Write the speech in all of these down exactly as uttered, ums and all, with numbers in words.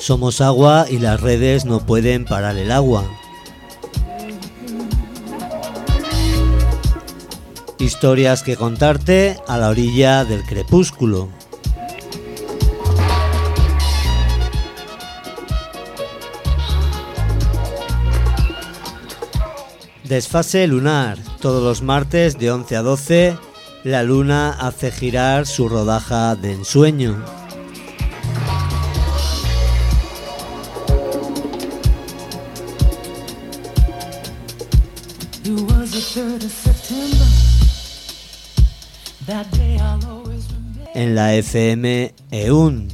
Somos agua y las redes no pueden parar el agua. Historias que contarte a la orilla del crepúsculo. Desfase lunar. Todos los martes de once a doce, la luna hace girar su rodaja de ensueño. En la F M E U N.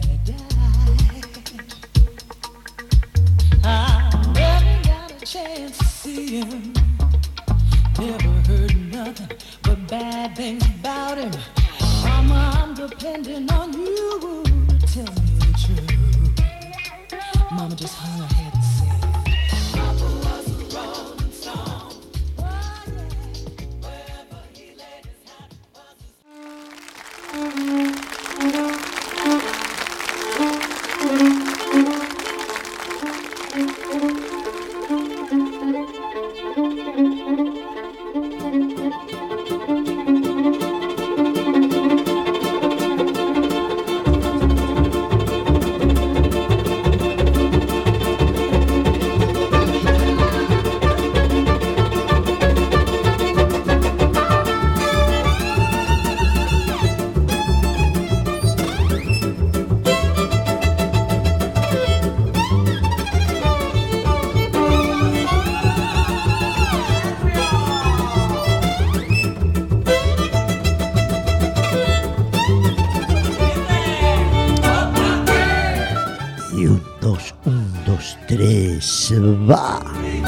Va.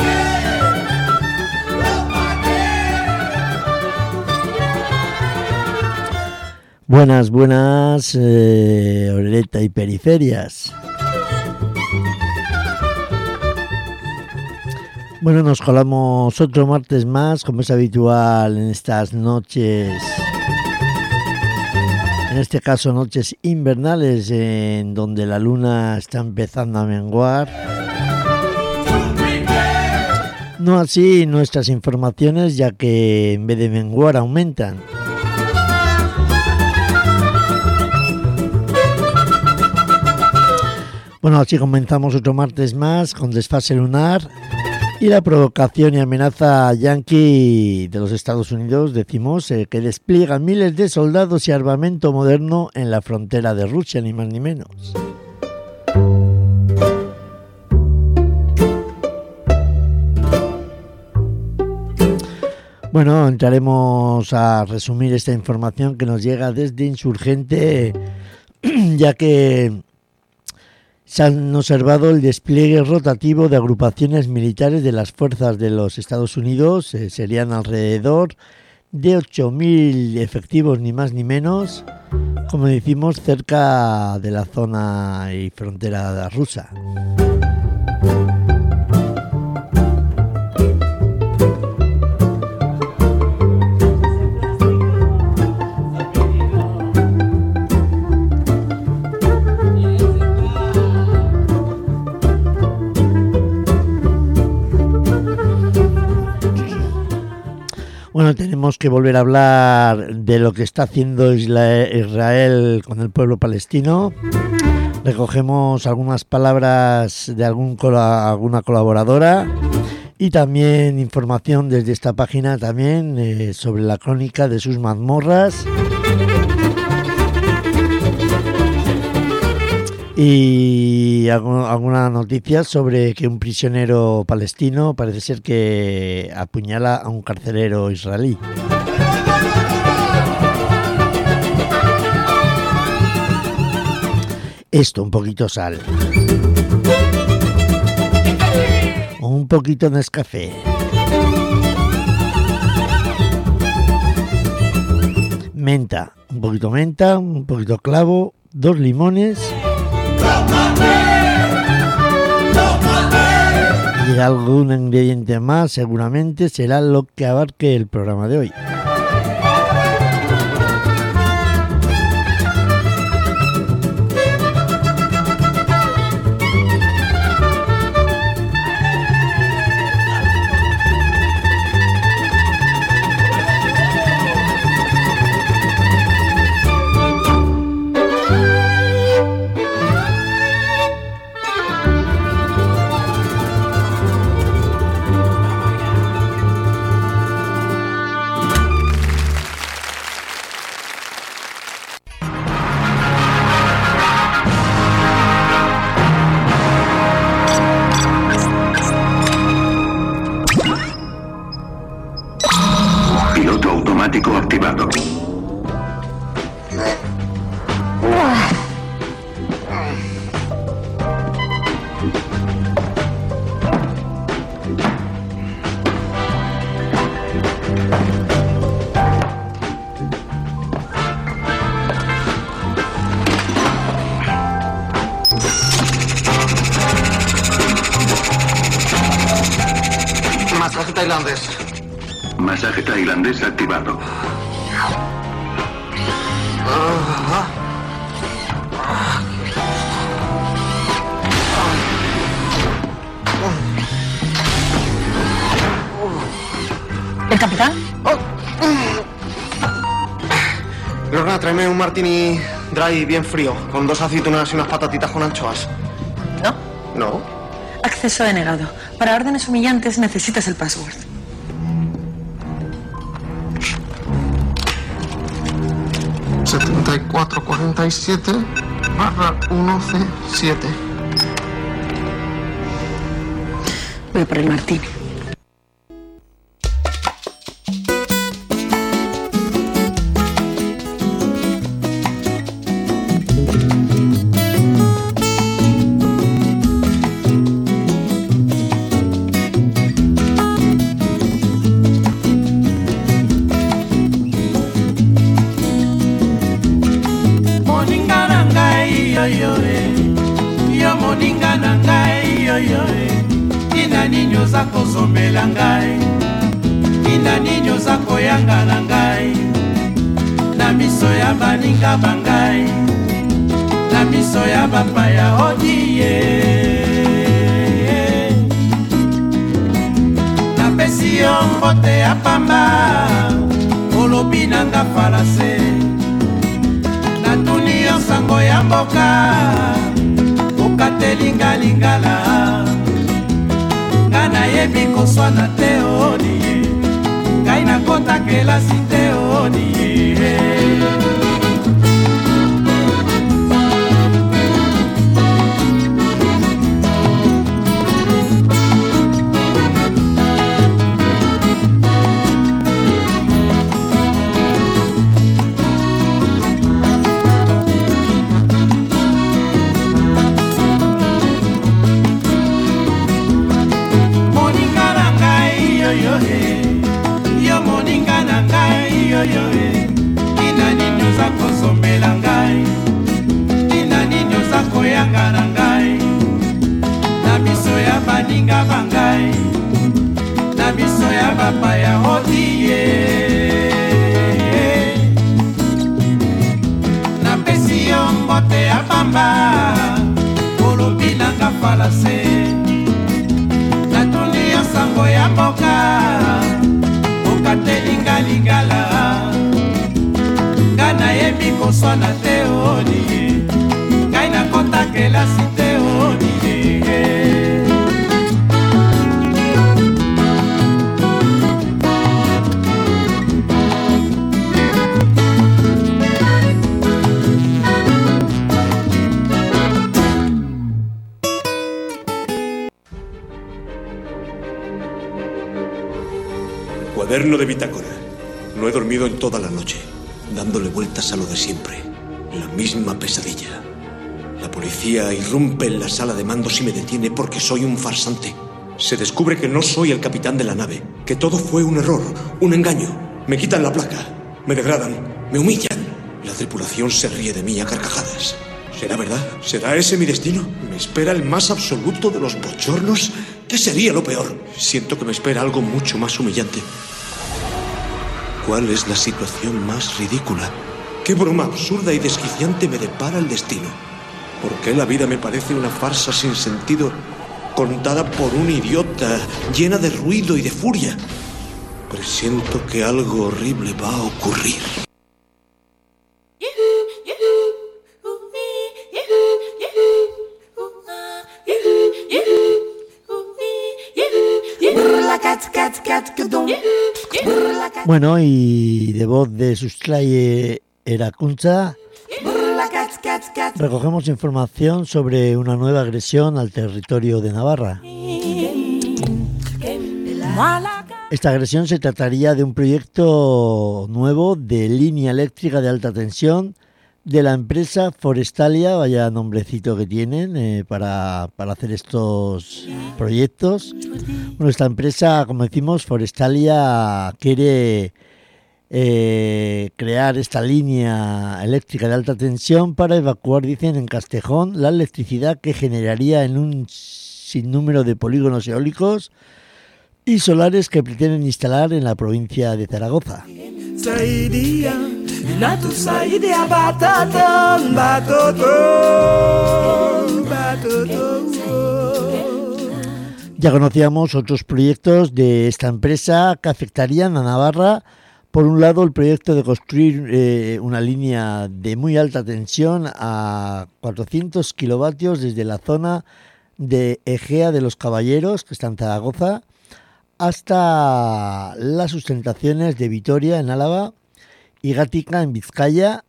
Buenas, buenas, eh, Oreleta y periferias. Bueno, nos colamos otro martes más, como es habitual en estas noches, en este caso noches invernales, en donde la luna está empezando a menguar. No así nuestras informaciones, ya que en vez de menguar aumentan. Bueno, así comenzamos otro martes más con desfase lunar y la provocación y amenaza yanqui de los Estados Unidos, decimos, eh, que despliegan miles de soldados y armamento moderno en la frontera de Rusia, ni más ni menos. Bueno, entraremos a resumir esta información que nos llega desde Insurgente, ya que se han observado el despliegue rotativo de agrupaciones militares de las fuerzas de los Estados Unidos. Eh, serían alrededor de ocho mil efectivos, ni más ni menos, como decimos, cerca de la zona y frontera rusa. Bueno, tenemos que volver a hablar de lo que está haciendo Israel con el pueblo palestino. Recogemos algunas palabras de algún, alguna colaboradora y también información desde esta página también eh, sobre la crónica de sus mazmorras. Y alguna noticia sobre que un prisionero palestino parece ser que apuñala a un carcelero israelí. Esto, un poquito sal. Un poquito de Nescafé. Menta, un poquito menta, un poquito clavo, dos limones. Y algún ingrediente más seguramente será lo que abarque el programa de hoy. automático activado. Masaje tailandés. Masaje tailandés activado. ¿El capitán? Lorna, tráeme un martini dry bien frío, con dos aceitunas y unas patatitas con anchoas. ¿No? ¿No? Acceso denegado. Para órdenes humillantes necesitas el password. setenta y cuatro cuarenta y siete barra uno ce siete. Voy por el martini. Kozomela ngai ina ninyo za koyanga na ngai na miso ya baninga bangai na miso ya bapaya odiye na pesi yo mbote ya pamba olobi nanga falase na tuni yo sango ya mboka okatelingalingala Gana yebi koswana te oni Ngai na kota kelasi te oni baninga bangai na miso ya bapaya odiye na pesi yo mbote ya bamba olobi nanga falase na tuni yo sango ya mboka okatelingalingala nga nayebi koswana te odiye ngai nakota kelasi te odiye Cuaderno de bitácora. No he dormido en toda la noche, dándole vueltas a lo de siempre. La misma pesadilla. La policía irrumpe en la sala de mandos y me detiene porque soy un farsante. Se descubre que no soy el capitán de la nave, que todo fue un error, un engaño. Me quitan la placa, me degradan, me humillan. La tripulación se ríe de mí a carcajadas. ¿Será verdad? ¿Será ese mi destino? ¿Me espera el más absoluto de los bochornos? ¿Qué sería lo peor? Siento que me espera algo mucho más humillante. ¿Cuál es la situación más ridícula? ¿Qué broma absurda y desquiciante me depara el destino? ¿Por qué la vida me parece una farsa sin sentido, contada por un idiota, llena de ruido y de furia? Presiento que algo horrible va a ocurrir. Bueno, y de voz de Sustraye Erakuntza recogemos información sobre una nueva agresión al territorio de Navarra. Esta agresión se trataría de un proyecto nuevo de línea eléctrica de alta tensión de la empresa Forestalia, vaya nombrecito que tienen eh, para, para hacer estos proyectos. Bueno, esta empresa, como decimos, Forestalia quiere eh, crear esta línea eléctrica de alta tensión para evacuar, dicen, en Castejón la electricidad que generaría en un sinnúmero de polígonos eólicos y solares que pretenden instalar en la provincia de Zaragoza. Ya conocíamos otros proyectos de esta empresa que afectarían a Navarra. Por un lado, el proyecto de construir eh, una línea de muy alta tensión a cuatrocientos kilovatios desde la zona de Egea de los Caballeros, que está en Zaragoza, hasta las sustentaciones de Vitoria, en Álava, y Gatica, en Vizcaya.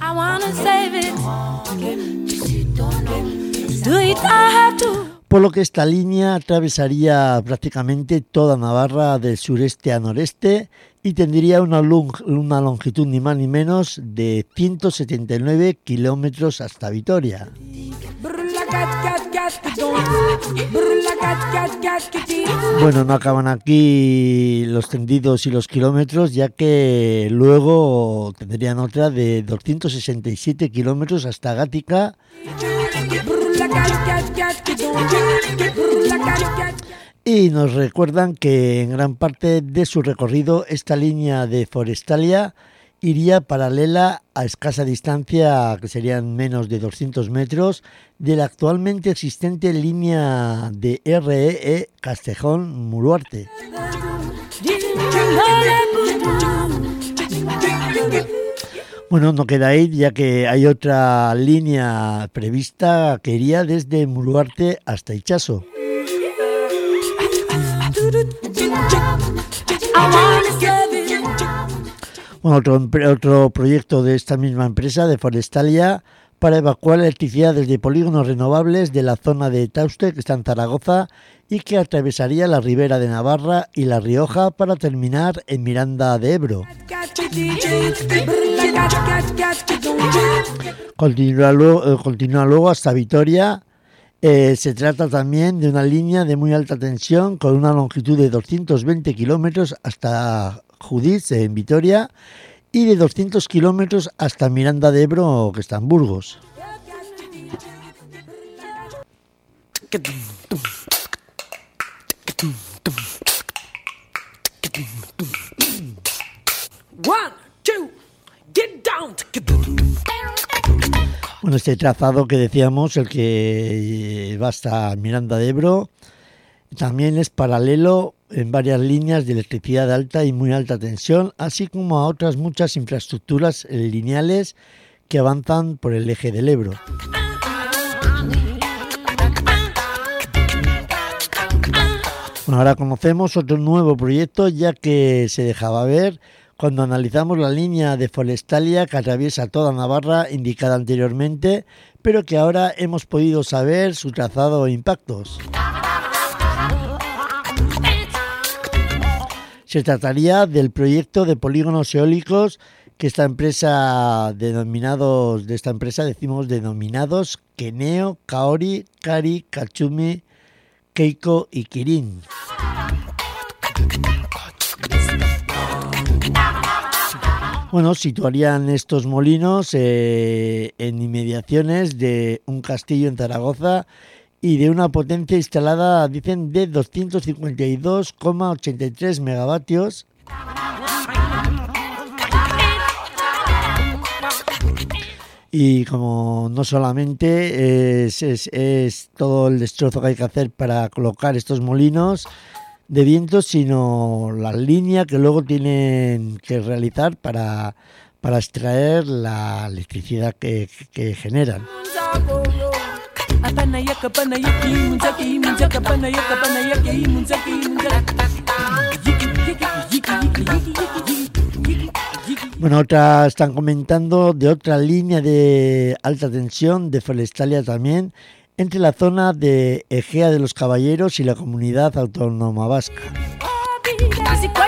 Por lo que esta línea atravesaría prácticamente toda Navarra del sureste a noreste y tendría una, long- una longitud ni más ni menos de ciento setenta y nueve kilómetros hasta Vitoria. Bueno, no acaban aquí los tendidos y los kilómetros, ya que luego tendrían otra de doscientos sesenta y siete kilómetros hasta Gatica. Y nos recuerdan que en gran parte de su recorrido esta línea de Forestalia iría paralela a escasa distancia, que serían menos de doscientos metros, de la actualmente existente línea de R E E Castejón-Muruarte. Bueno, no queda ahí, ya que hay otra línea prevista que iría desde Muruarte hasta Itxaso. Bueno, otro, otro proyecto de esta misma empresa, de Forestalia, para evacuar la electricidad desde polígonos renovables de la zona de Tauste, que está en Zaragoza, y que atravesaría la Ribera de Navarra y La Rioja para terminar en Miranda de Ebro. Continúa luego, continúa luego hasta Vitoria. Eh, se trata también de una línea de muy alta tensión con una longitud de doscientos veinte kilómetros hasta Judith, en Vitoria, y de doscientos kilómetros hasta Miranda de Ebro, que está en Burgos. Bueno, este trazado que decíamos, el que va hasta Miranda de Ebro, también es paralelo en varias líneas de electricidad de alta y muy alta tensión, así como a otras muchas infraestructuras lineales que avanzan por el eje del Ebro. Bueno, ahora conocemos otro nuevo proyecto, ya que se dejaba ver cuando analizamos la línea de Forestalia que atraviesa toda Navarra indicada anteriormente, pero que ahora hemos podido saber su trazado e impactos. Se trataría del proyecto de polígonos eólicos que esta empresa denominados de esta empresa decimos denominados Keneo, Kaori, Kari, Kachumi, Keiko y Kirin. Bueno, situarían estos molinos eh, en inmediaciones de un castillo en Zaragoza y de una potencia instalada, dicen, de doscientos cincuenta y dos coma ochenta y tres megavatios. Y como no solamente es, es, es todo el destrozo que hay que hacer para colocar estos molinos de viento, sino la línea que luego tienen que realizar para, para extraer la electricidad que, que generan. Bueno, otra están comentando de otra línea de alta tensión de Forestalia también, entre la zona de Egea de los Caballeros y la Comunidad Autónoma Vasca.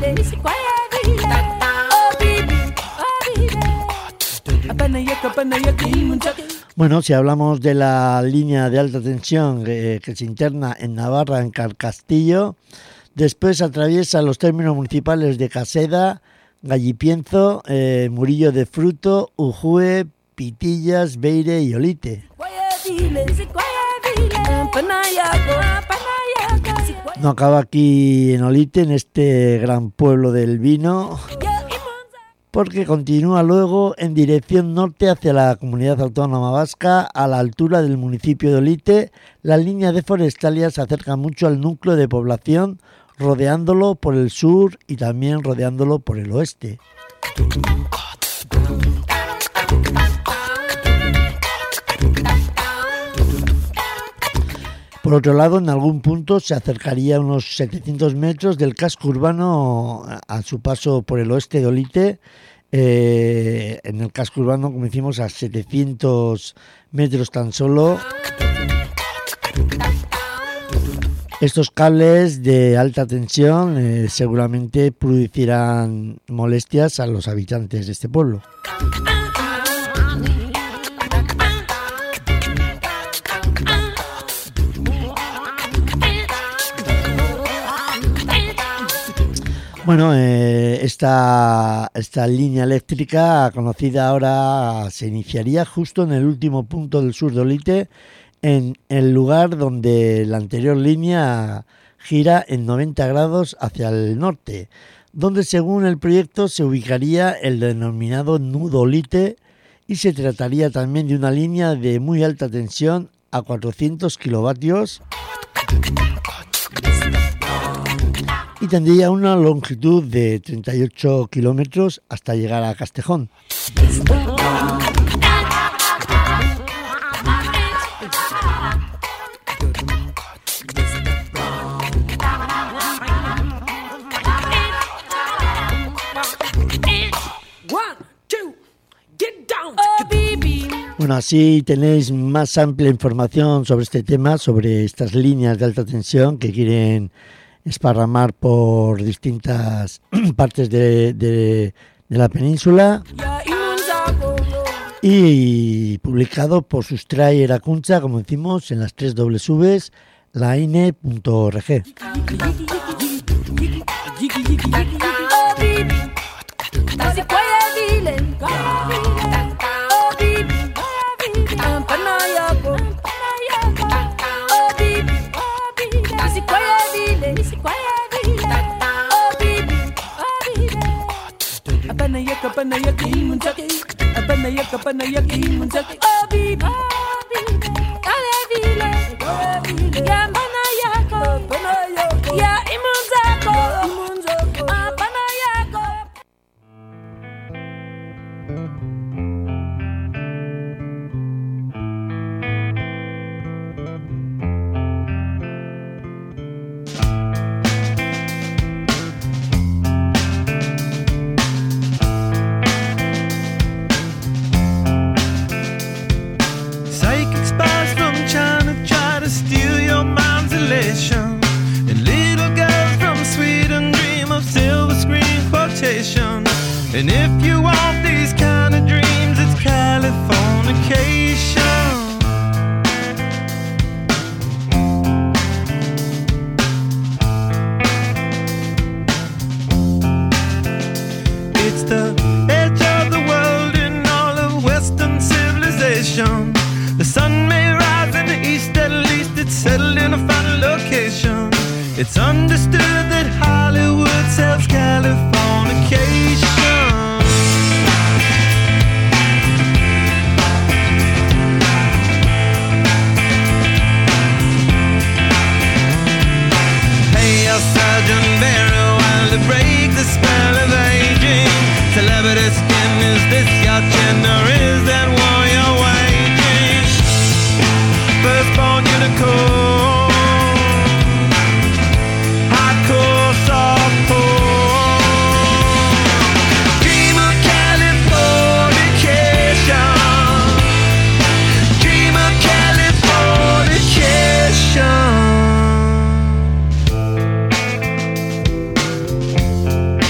Bueno, si hablamos de la línea de alta tensión eh, que se interna en Navarra, en Carcastillo, después atraviesa los términos municipales de Caseda, Gallipienzo, eh, Murillo de Fruto, Ujue, Pitillas, Beire y Olite. No acaba aquí en Olite, en este gran pueblo del vino, porque continúa luego en dirección norte hacia la Comunidad Autónoma Vasca, a la altura del municipio de Olite. La línea de Forestalia se acerca mucho al núcleo de población, rodeándolo por el sur y también rodeándolo por el oeste. Por otro lado, en algún punto se acercaría a unos setecientos metros del casco urbano a su paso por el oeste de Olite. Eh, en el casco urbano, como decimos, a setecientos metros tan solo. Estos cables de alta tensión eh, seguramente producirán molestias a los habitantes de este pueblo. Bueno, eh, esta, esta línea eléctrica conocida ahora se iniciaría justo en el último punto del sur de Olite, en el lugar donde la anterior línea gira en noventa grados hacia el norte, donde según el proyecto se ubicaría el denominado nudo Olite y se trataría también de una línea de muy alta tensión a cuatrocientos kilovatios y tendría una longitud de treinta y ocho kilómetros hasta llegar a Castejón. Bueno, así tenéis más amplia información sobre este tema, sobre estas líneas de alta tensión que quieren esparramar por distintas partes de, de, de la península, y publicado por Sustrae Erakuntza, como decimos, en las tres dobles uves, laine punto org. And if you want these kind of dreams, it's Californication. It's the edge of the world in all of Western civilization. The sun may rise in the east, at least it's settled in a final location. It's understood that Hollywood sells Californication. Sergeant Barry, while to break the spell of aging. Celebrity skin, is this your chin or is that war you're waging? Firstborn unicorn, hardcore softcore. Dream of Californication. Dream of Californication.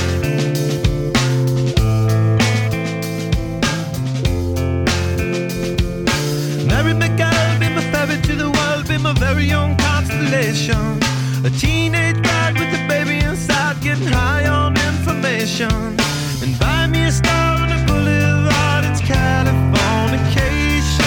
me a star on the boulevard. It's Californication.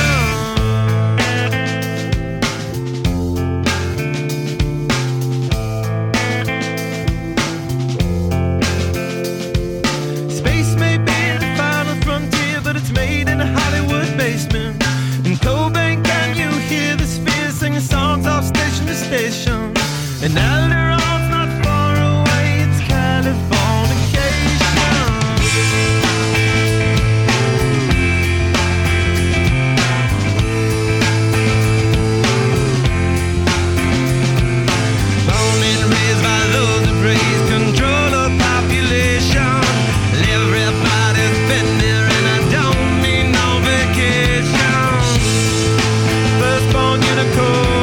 Space may be the final frontier, but it's made in a Hollywood basement. In Cobain, can you hear the sphere singing songs off station to station? And Alderon's not far away, it's Californication. Born and raised by those who praise control of population. Everybody's been there and I don't need no vacation. Firstborn unicorn.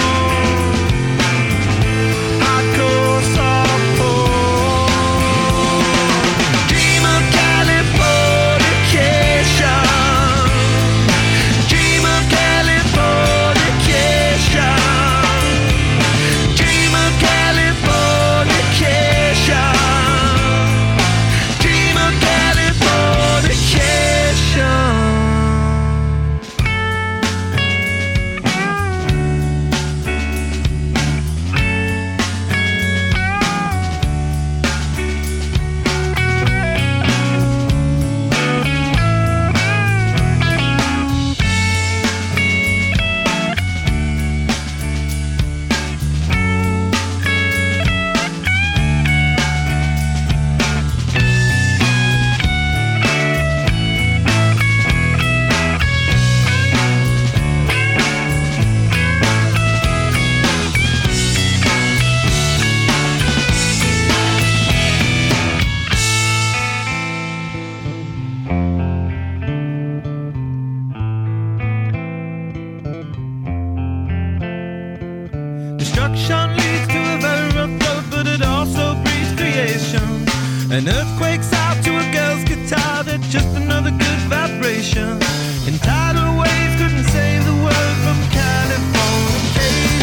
Destruction leads to a very rough road, but it also breeds creation. An earthquake's out to a girl's guitar, that's just another good vibration. And tidal waves couldn't save the world from Californication.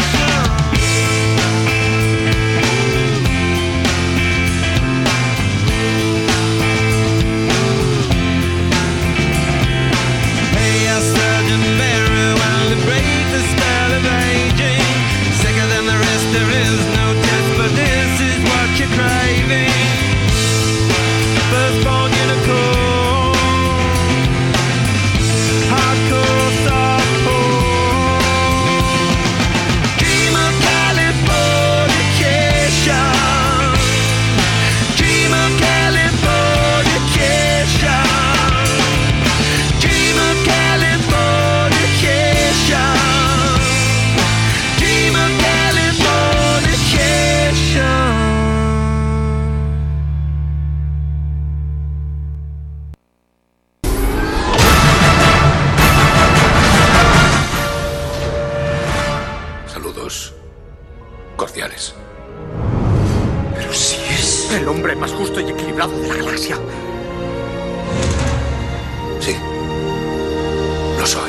Hey, a surgeon very well to break the spell of aging. Sicker than the rest, there is no test, but this is what you're craving. Firstborn unicorn, hardcore softcore. Dream of Californication. Dream of Californication. Dream of Californication. Dream of Californication. Saludos cordiales. Pero si es el hombre más justo y equilibrado de la galaxia. Sí, lo soy.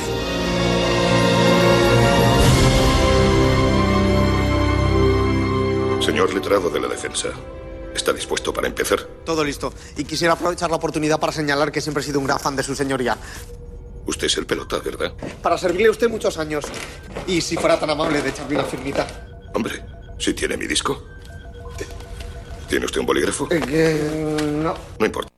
Señor letrado de la defensa, ¿está dispuesto para empezar? Todo listo. Y quisiera aprovechar la oportunidad para señalar que siempre he sido un gran fan de su señoría. Usted es el pelota, ¿verdad? Para servirle a usted muchos años. Y si fuera tan amable de echarme una firmita. Hombre, si tiene mi disco. ¿Tiene usted un bolígrafo? Eh, eh, no. No importa.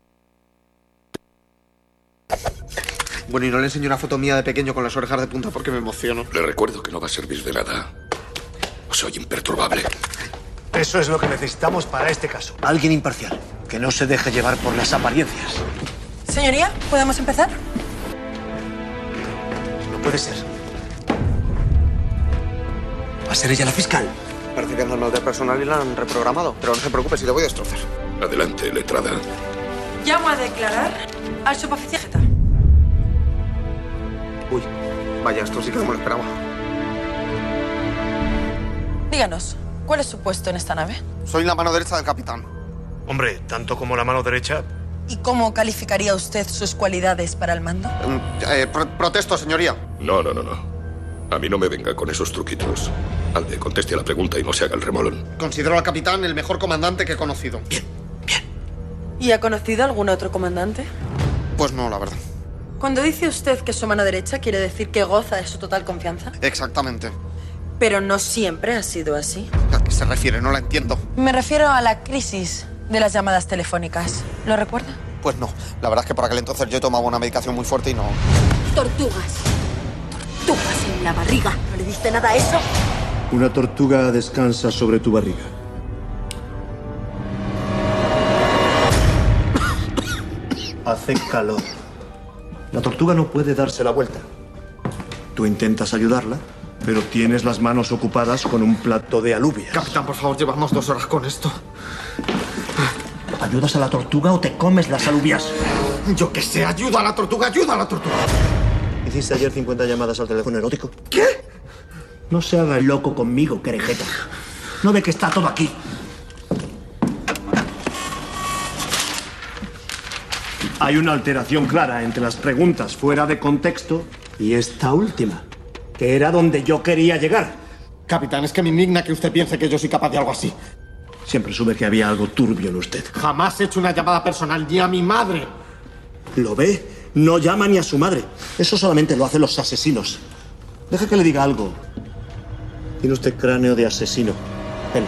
Bueno, y no le enseño una foto mía de pequeño con las orejas de punta porque me emociono. Le recuerdo que no va a servir de nada. Soy imperturbable. Eso es lo que necesitamos para este caso. Alguien imparcial, que no se deje llevar por las apariencias. Señoría, ¿podemos empezar? No puede ser. ¿Va a ser ella la fiscal? Parece que andan mal de personal y la han reprogramado. Pero no se preocupe, si le voy a destrozar. Adelante, letrada. Llamo a declarar al suboficial Jeta. Uy, vaya, esto sí que no me lo esperaba. Díganos, ¿cuál es su puesto en esta nave? Soy la mano derecha del capitán. Hombre, tanto como la mano derecha. ¿Y cómo calificaría usted sus cualidades para el mando? Eh, pro protesto, señoría. No, no, no, no. A mí no me venga con esos truquitos. Alde, conteste a la pregunta y no se haga el remolón. Considero al capitán el mejor comandante que he conocido. Bien, bien. ¿Y ha conocido algún otro comandante? Pues no, la verdad. Cuando dice usted que es su mano derecha, ¿quiere decir que goza de su total confianza? Exactamente. Pero no siempre ha sido así. ¿A qué se refiere? No la entiendo. Me refiero a la crisis de las llamadas telefónicas. ¿Lo recuerda? Pues no. La verdad es que por aquel entonces yo tomaba una medicación muy fuerte y no... Tortugas. Tortugas en la barriga. ¿No le diste nada a eso? Una tortuga descansa sobre tu barriga. Hace calor. La tortuga no puede darse la vuelta. Tú intentas ayudarla, pero tienes las manos ocupadas con un plato de alubias. Capitán, por favor, llevamos dos horas con esto. ¿Ayudas a la tortuga o te comes las alubias? Yo qué sé, ayuda a la tortuga, ayuda a la tortuga. ¿Hiciste ayer cincuenta llamadas al teléfono erótico? ¿Qué? No se haga el loco conmigo, querejeta. ¿No ve que está todo aquí? Hay una alteración clara entre las preguntas fuera de contexto y esta última, que era donde yo quería llegar. Capitán, es que me indigna que usted piense que yo soy capaz de algo así. Siempre supe que había algo turbio en usted. Jamás he hecho una llamada personal ni a mi madre. ¿Lo ve? No llama ni a su madre. Eso solamente lo hacen los asesinos. Deje que le diga algo. Tiene usted cráneo de asesino. Ven.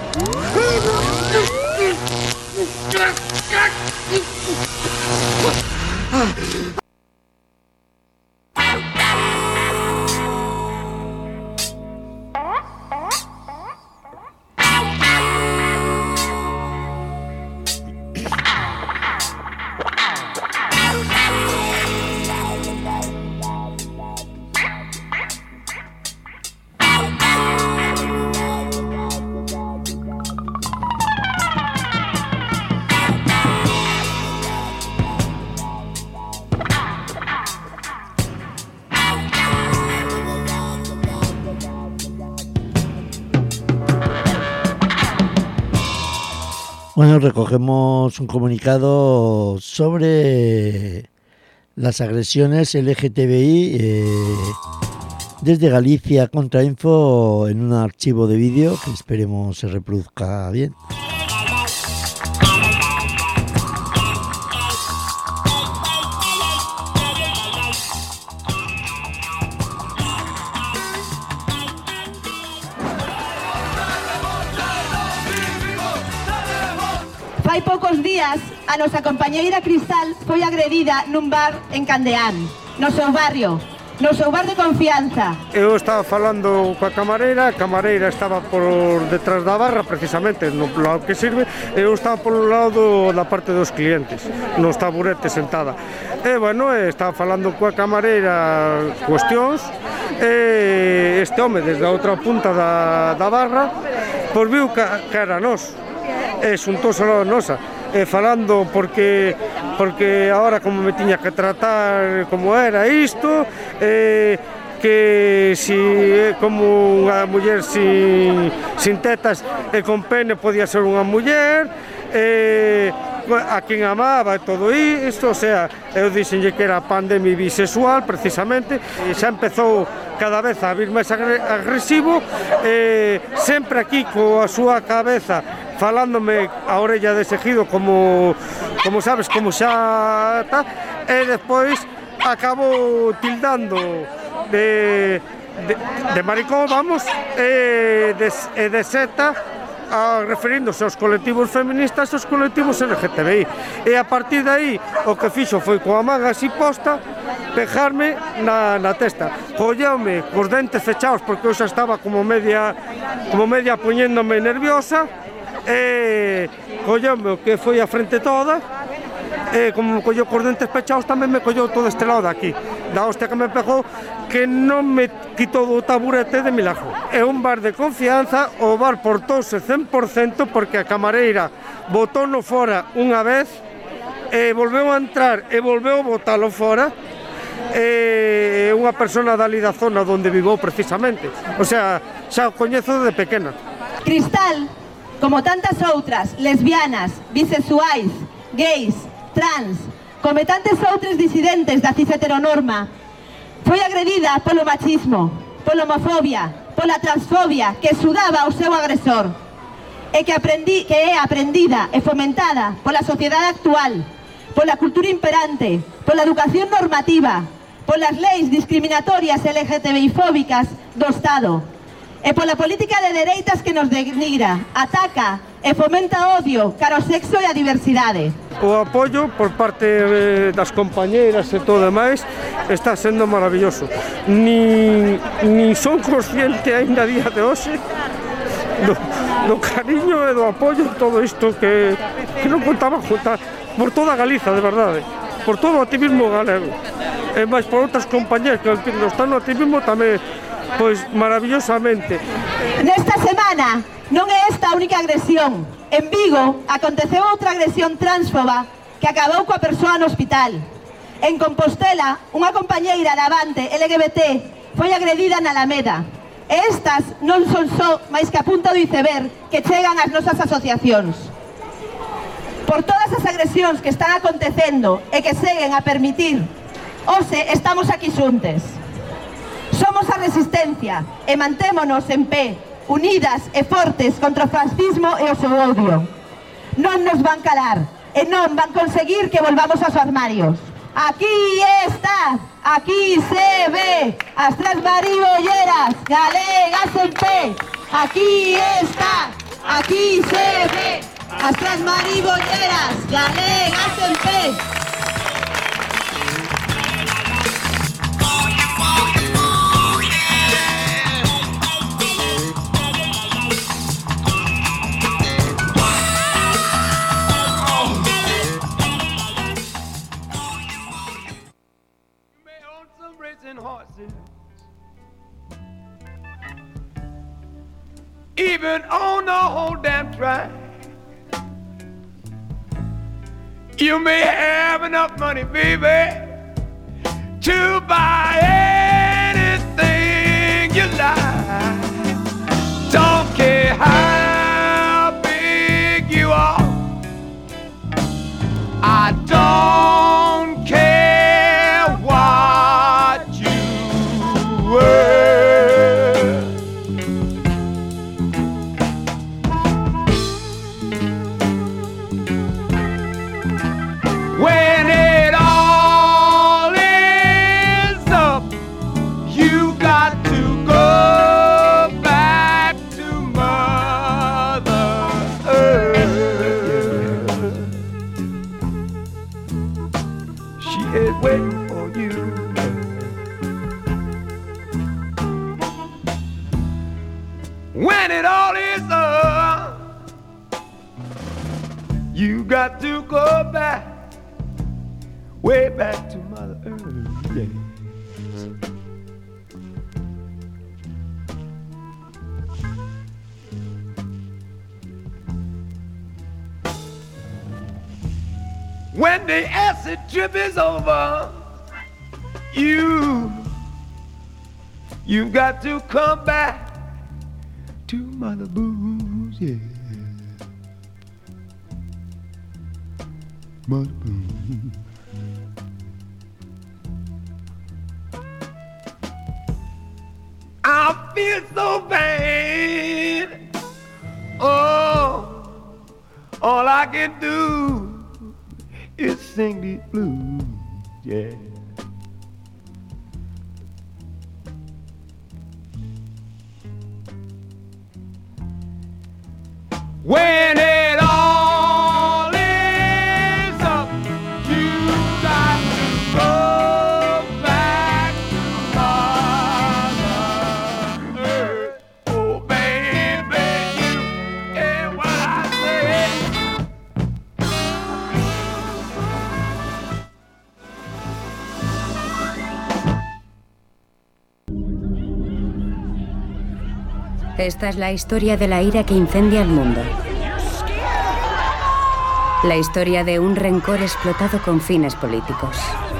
Bueno, recogemos un comunicado sobre las agresiones L G T B I eh, desde Galicia contra Info en un archivo de vídeo que esperemos se reproduzca bien. Hai poucos días, a nosa compañeira Cristal foi agredida nun bar en Candeán, no seu barrio, no seu bar de confianza. Eu estaba falando coa camareira, a camareira estaba por detrás da barra, precisamente, no lado que sirve, e eu estaba polo lado da parte dos clientes, nos taburetes sentada. E, bueno, estaba falando coa camareira cuestións, e este home, desde a outra punta da, da barra, pois viu que, que era nós. E xuntouse a nosa, e falando porque porque agora como me tiña que tratar como era isto, e que si como unha muller sin, sin tetas e con pene podía ser unha muller, e a quen amaba e todo isto, o sea, eu dixenlle que era pandemia bisexual precisamente, e xa empezou cada vez a vir máis agresivo, e sempre aquí coa súa cabeza falándome a orella de seguido como, como sabes, como xa tá, e despois acabou tildando de, de, de maricón, vamos, e de, e de seta, a, referíndose aos colectivos feministas e aos colectivos L G T B I. E a partir de aí, o que fixo foi coa manga así posta, pejarme na, na testa. Colleume cos dentes fechados, porque eu xa estaba como media, como media poñéndome nerviosa, e colleume o que foi a frente toda, e como me colleu cos dentes pechados tamén me colleu todo este lado de aquí, da hostia que me pegou, que non me quitou do taburete de milagro. É un bar de confianza, o bar portouse cen por cento porque a camareira botou-no fora unha vez, e volveu a entrar e volveu a botalo fora, e unha persona dali da zona onde vivou precisamente, o sea, xa o coñezo de pequena. Cristal, como tantas outras, lesbianas, bisexuais, gays, trans, como tantes outros disidentes da cis heteronorma, foi agredida polo machismo, pola homofobia, pola transfobia que sudaba o seu agresor. e que, aprendí, que é aprendida e fomentada pola sociedade actual, pola cultura imperante, pola educación normativa, polas leis discriminatorias L G T B I fóbicas do Estado e pola política de dereitas que nos denigra, ataca e fomenta odio cara ao sexo e a diversidade. O apoio por parte eh, das compañeiras e todo demais está sendo maravilloso. Ni, ni son consciente ainda a día de hoxe do, do cariño e do apoio todo isto que, que non contaba juntar por toda Galiza, de verdade, por todo o activismo galego e máis por outras compañeras que non están no activismo tamén, pois maravillosamente. Nesta semana non é esta a única agresión. En Vigo aconteceu outra agresión transfoba que acabou coa persoa no hospital. En Compostela, unha compañeira da Avante L G B T foi agredida na Alameda. E estas non son só máis que a punta do iceberg que chegan ás nosas asociacións. Por todas as agresións que están acontecendo e que seguen a permitir, hoxe estamos aquí xuntes. Somos a resistencia e mantémonos en pé, unidas e fortes contra o fascismo e o seu odio. Non nos van calar e non van conseguir que volvamos aos armarios. Aquí está, aquí se ve, as tres maribolleras galegas en pé. Aquí está, aquí se ve, as tres maribolleras galegas en pé. Even on the whole damn track, you may have enough money, baby, to buy anything you like. Don't care how big you are, I don't care what you were. When it all is up, you got to go back, way back to Mother Earth, yeah. When the acid trip is over, you, you've got to come back to Mother Booze, yeah. Mother Booze. I feel so bad. Oh, all I can do is sing these blues, yeah. When it all is up, you got to go back to Mother Earth. Oh, baby, you hear what I say. Esta es la historia de la ira que incendia el mundo. La historia de un rencor explotado con fines políticos.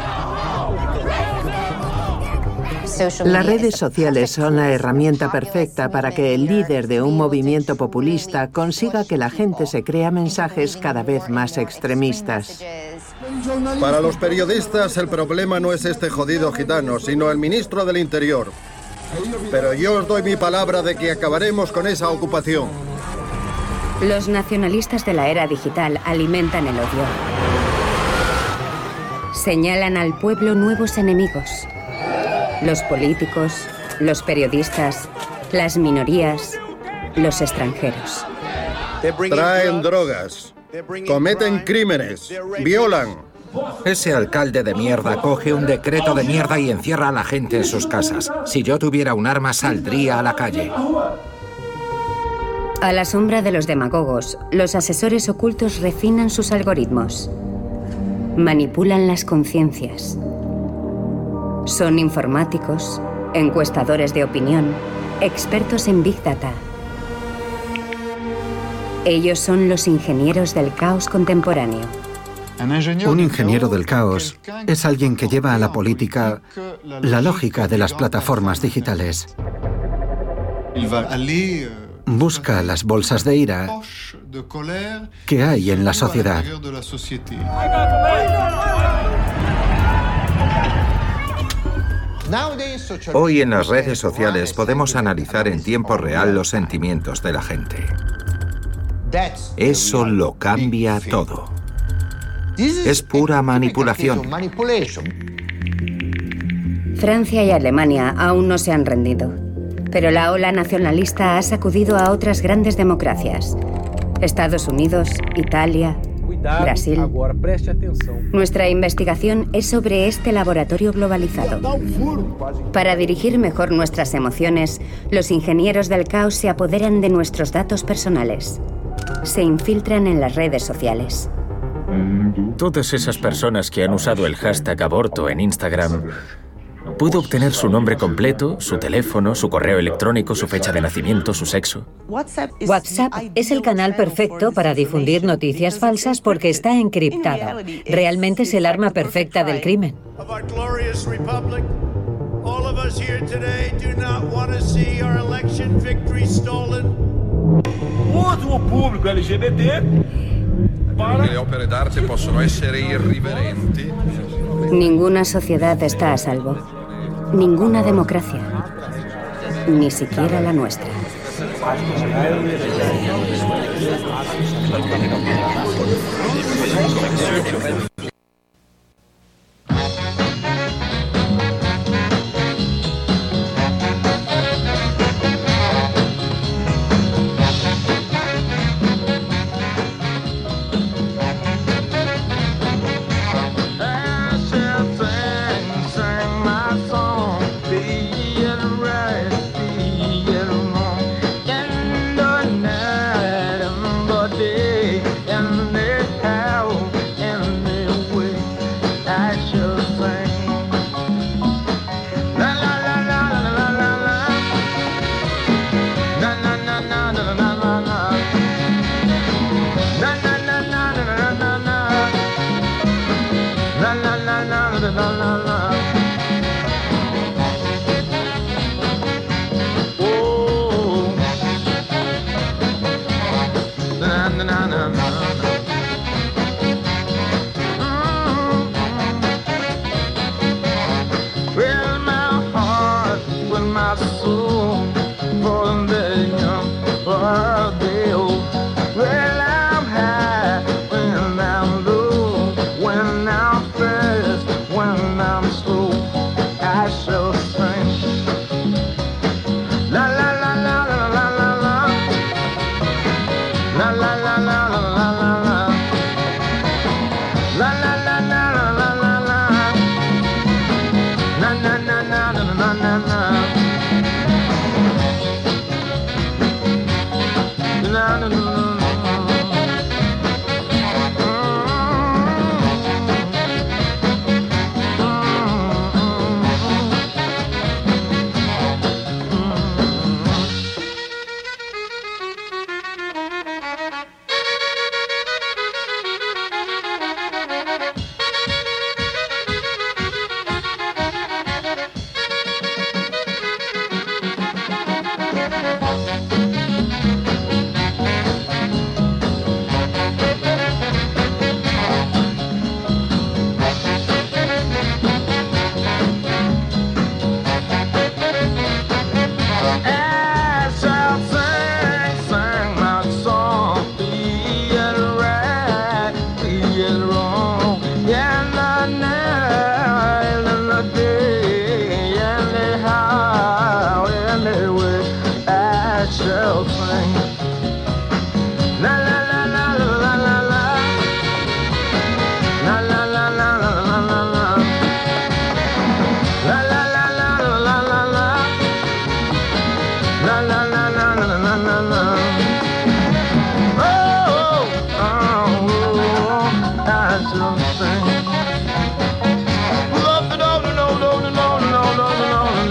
Las redes sociales son la herramienta perfecta para que el líder de un movimiento populista consiga que la gente se crea mensajes cada vez más extremistas. Para los periodistas el problema no es este jodido gitano, sino el ministro del Interior. Pero yo os doy mi palabra de que acabaremos con esa ocupación. Los nacionalistas de la era digital alimentan el odio. Señalan al pueblo nuevos enemigos. Los políticos, los periodistas, las minorías, los extranjeros. Traen drogas, cometen crímenes, violan. Ese alcalde de mierda coge un decreto de mierda y encierra a la gente en sus casas. Si yo tuviera un arma, saldría a la calle. A la sombra de los demagogos, los asesores ocultos refinan sus algoritmos. Manipulan las conciencias. Son informáticos, encuestadores de opinión, expertos en Big Data. Ellos son los ingenieros del caos contemporáneo. Un ingeniero del caos es alguien que lleva a la política la lógica de las plataformas digitales. Busca las bolsas de ira que hay en la sociedad. Hoy en las redes sociales podemos analizar en tiempo real los sentimientos de la gente. Eso lo cambia todo. Es pura manipulación. Francia y Alemania aún no se han rendido, pero la ola nacionalista ha sacudido a otras grandes democracias. Estados Unidos, Italia, Brasil. Nuestra investigación es sobre este laboratorio globalizado. Para dirigir mejor nuestras emociones, los ingenieros del caos se apoderan de nuestros datos personales. Se infiltran en las redes sociales. Todas esas personas que han usado el hashtag aborto en Instagram, puedo obtener su nombre completo, su teléfono, su correo electrónico, su fecha de nacimiento, su sexo. WhatsApp es el canal perfecto para difundir noticias falsas porque está encriptado. Realmente es el arma perfecta del crimen. Uso público L G B T. Le opere d'arte possono essere irriverenti. Ninguna sociedad está a salvo. Ninguna democracia. Ni siquiera la nuestra. When I'm fast, when I'm slow.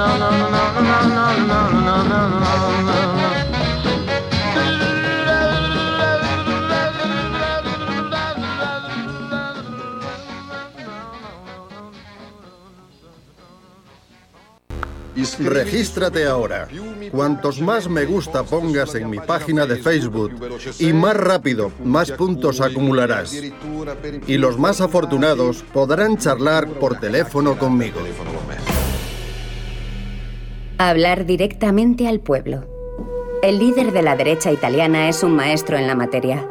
Regístrate ahora. Cuantos más me gusta pongas en mi página de Facebook y más rápido, más puntos acumularás. Y los más afortunados podrán charlar por teléfono conmigo. Hablar directamente al pueblo. El líder de la derecha italiana es un maestro en la materia.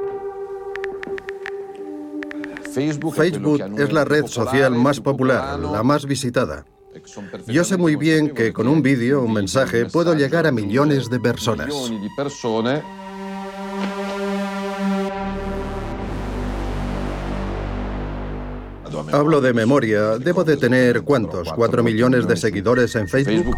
Facebook es la red social más popular, la más visitada. Yo sé muy bien que con un vídeo, un mensaje, puedo llegar a millones de personas. Hablo de memoria. Debo de tener, ¿cuántos? ¿Cuatro millones de seguidores en Facebook?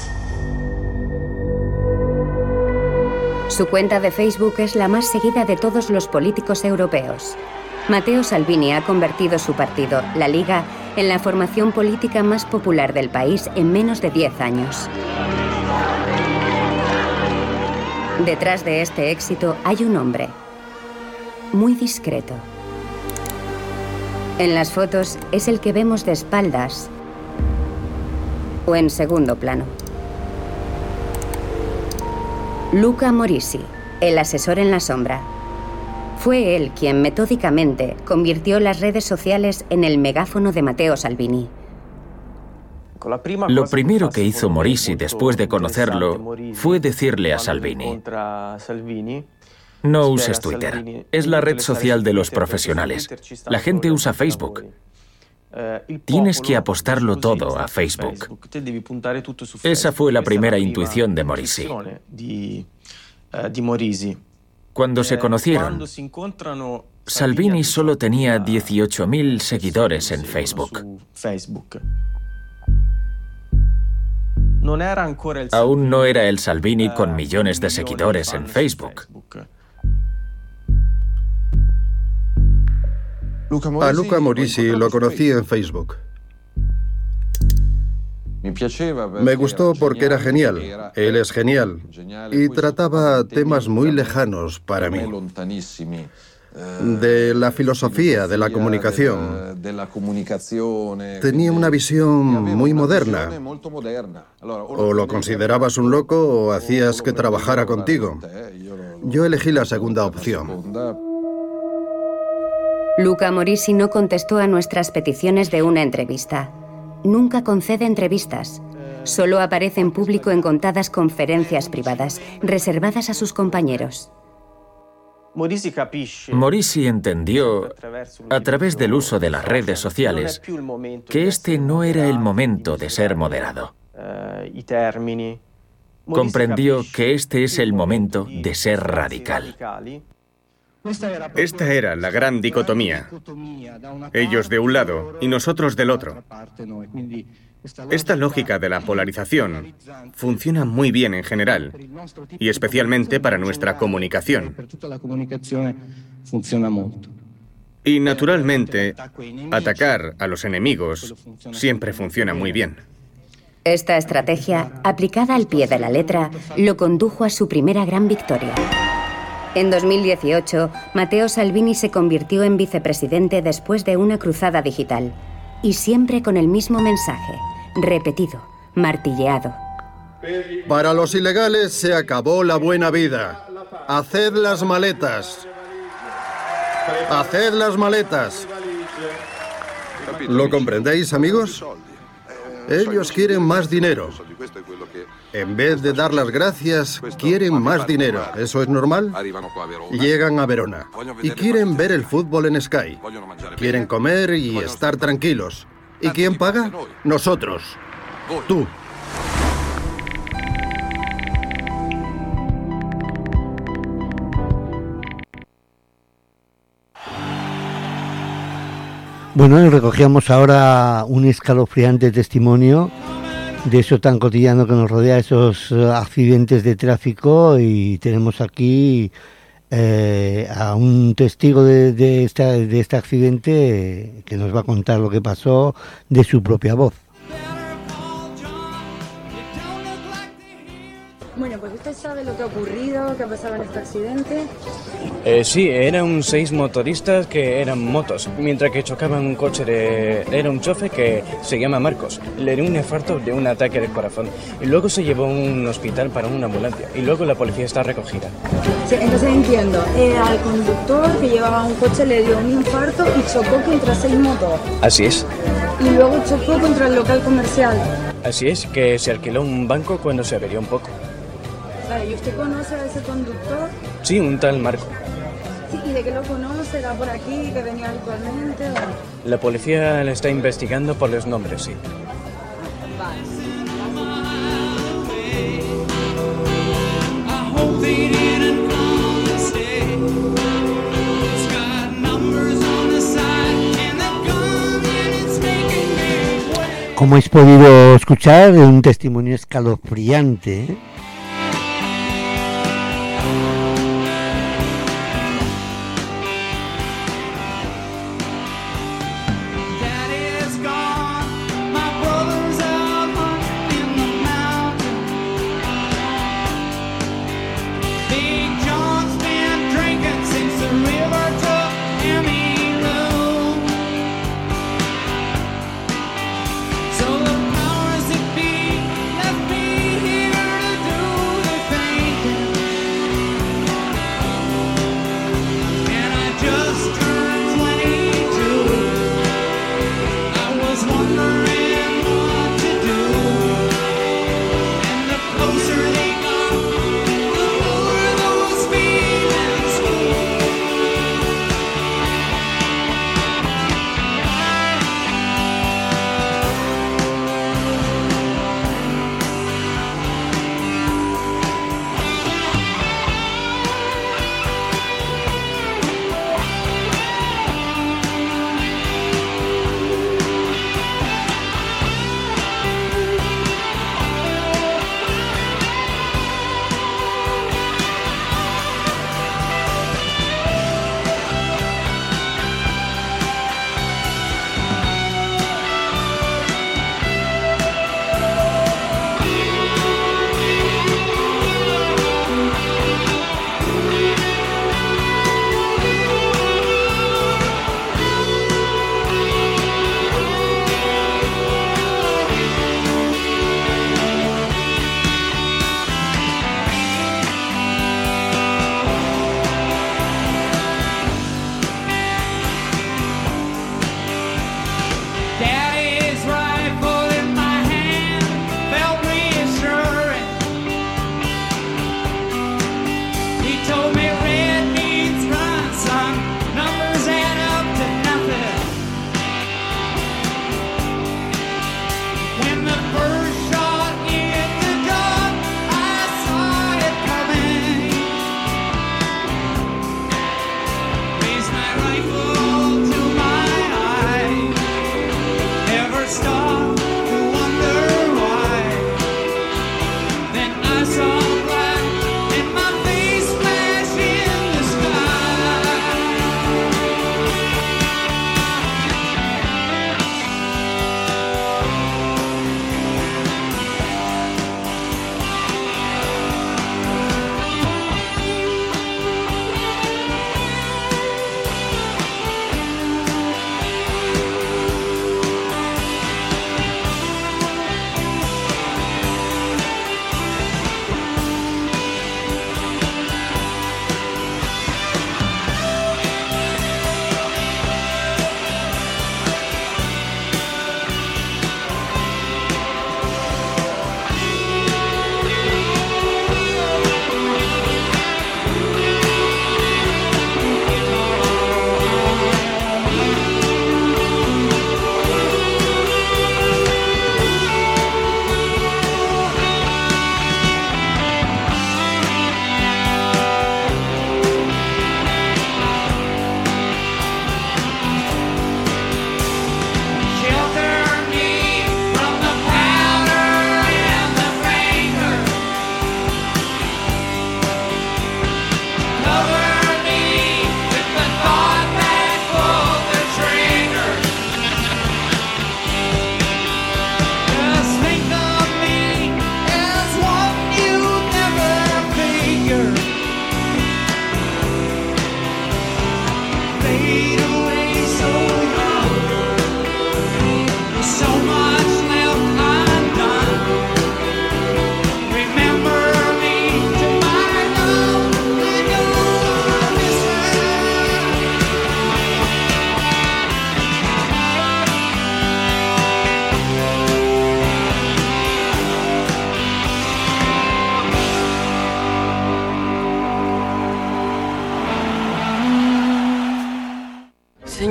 Su cuenta de Facebook es la más seguida de todos los políticos europeos. Matteo Salvini ha convertido su partido, la Liga, en la formación política más popular del país en menos de diez años. Detrás de este éxito hay un hombre, muy discreto. En las fotos es el que vemos de espaldas o en segundo plano. Luca Morisi, el asesor en la sombra. Fue él quien metódicamente convirtió las redes sociales en el megáfono de Matteo Salvini. Lo primero que hizo Morisi después de conocerlo fue decirle a Salvini: no uses Twitter, es la red social de los profesionales. La gente usa Facebook. Tienes que apostarlo todo a Facebook. Esa fue la primera intuición de Morisi. Cuando se conocieron, Salvini solo tenía dieciocho mil seguidores en Facebook. Aún no era el Salvini con millones de seguidores en Facebook. A Luca Morisi lo conocí en Facebook. Me gustó porque era genial, él es genial, y trataba temas muy lejanos para mí. De la filosofía de la comunicación. Tenía una visión muy moderna. O lo considerabas un loco o hacías que trabajara contigo. Yo elegí la segunda opción. Luca Morisi no contestó a nuestras peticiones de una entrevista. Nunca concede entrevistas. Solo aparece en público en contadas conferencias privadas, reservadas a sus compañeros. Morisi entendió, a través del uso de las redes sociales, que este no era el momento de ser moderado. Comprendió que este es el momento de ser radical. Esta era la gran dicotomía. Ellos de un lado y nosotros del otro. Esta lógica de la polarización funciona muy bien en general, y especialmente para nuestra comunicación. Y naturalmente, atacar a los enemigos siempre funciona muy bien. Esta estrategia, aplicada al pie de la letra, lo condujo a su primera gran victoria. En dos mil dieciocho, Matteo Salvini se convirtió en vicepresidente después de una cruzada digital. Y siempre con el mismo mensaje, repetido, martilleado. Para los ilegales se acabó la buena vida. Haced las maletas. Haced las maletas. ¿Lo comprendéis, amigos? Ellos quieren más dinero. En vez de dar las gracias, quieren más dinero. ¿Eso es normal? Llegan a Verona y quieren ver el fútbol en Sky. Quieren comer y estar tranquilos. ¿Y quién paga? Nosotros. Tú. Bueno, y recogíamos ahora un escalofriante testimonio de eso tan cotidiano que nos rodea, esos accidentes de tráfico, y tenemos aquí eh, a un testigo de, de, esta, de este accidente que nos va a contar lo que pasó de su propia voz. Bueno, pues usted sabe lo que ha ocurrido, qué ha pasado en este accidente. Eh, sí, eran seis motoristas que eran motos, mientras que chocaban un coche de... Era un chofer que se llama Marcos. Le dio un infarto de un ataque del corazón. Y luego se llevó a un hospital para una ambulancia. Y luego la policía está recogida. Sí, entonces entiendo. Eh, al conductor que llevaba un coche le dio un infarto y chocó contra seis motos. Así es. Y luego chocó contra el local comercial. Así es, que se alquiló un banco cuando se averió un poco. Vale, ¿y usted conoce a ese conductor? Sí, un tal Marco. Sí, ¿y de qué lo conoce? ¿Era por aquí, que venía habitualmente? O... La policía le está investigando por los nombres, sí. Como habéis podido escuchar, es un testimonio escalofriante, ¿eh?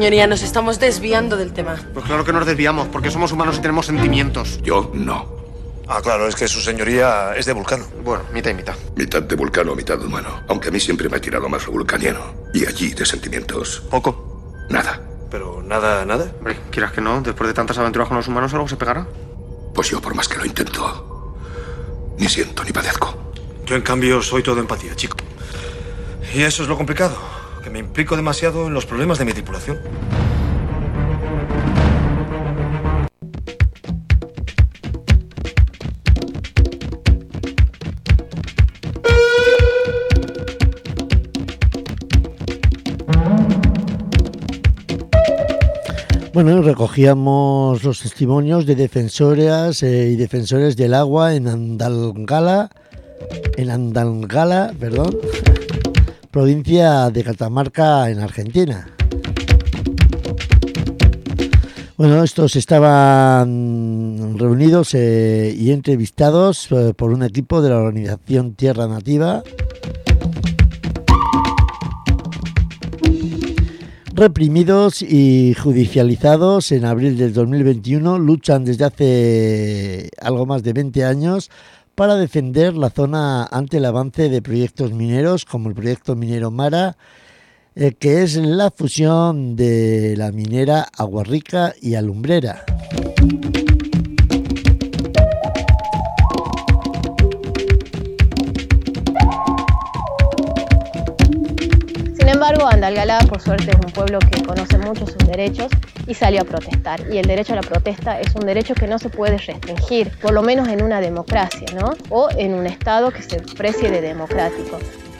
Señoría, nos estamos desviando del tema. Pues claro que nos desviamos, porque somos humanos y tenemos sentimientos. Yo no. Ah, claro, es que su señoría es de Vulcano. Bueno, mitad y mitad. Mitad de vulcano, mitad humano. Aunque a mí siempre me ha tirado más lo vulcaniano. Y allí de sentimientos. ¿Poco? Nada. ¿Pero nada, nada? Hombre, quieras que no, después de tantas aventuras con los humanos, algo se pegará. Pues yo, por más que lo intento, ni siento ni padezco. Yo, en cambio, soy todo empatía, chico. Y eso es lo complicado, que me implico demasiado en los problemas de mi tripulación. Bueno, recogíamos los testimonios de defensoras eh, y defensores del agua en Andalgalá, en Andalgalá, perdón, provincia de Catamarca, en Argentina. Bueno, estos estaban reunidos eh, y entrevistados eh, por un equipo de la organización Tierra Nativa. Reprimidos y judicializados en abril del dos mil veintiuno, luchan desde hace algo más de veinte años para defender la zona ante el avance de proyectos mineros como el proyecto minero Mara, eh, que es la fusión de la minera Aguarrica y Alumbrera. Sin embargo, Andalgalá, por suerte, es un pueblo que conoce mucho sus derechos y salió a protestar. Y el derecho a la protesta es un derecho que no se puede restringir, por lo menos en una democracia, ¿no? O en un Estado que se precie de democrático.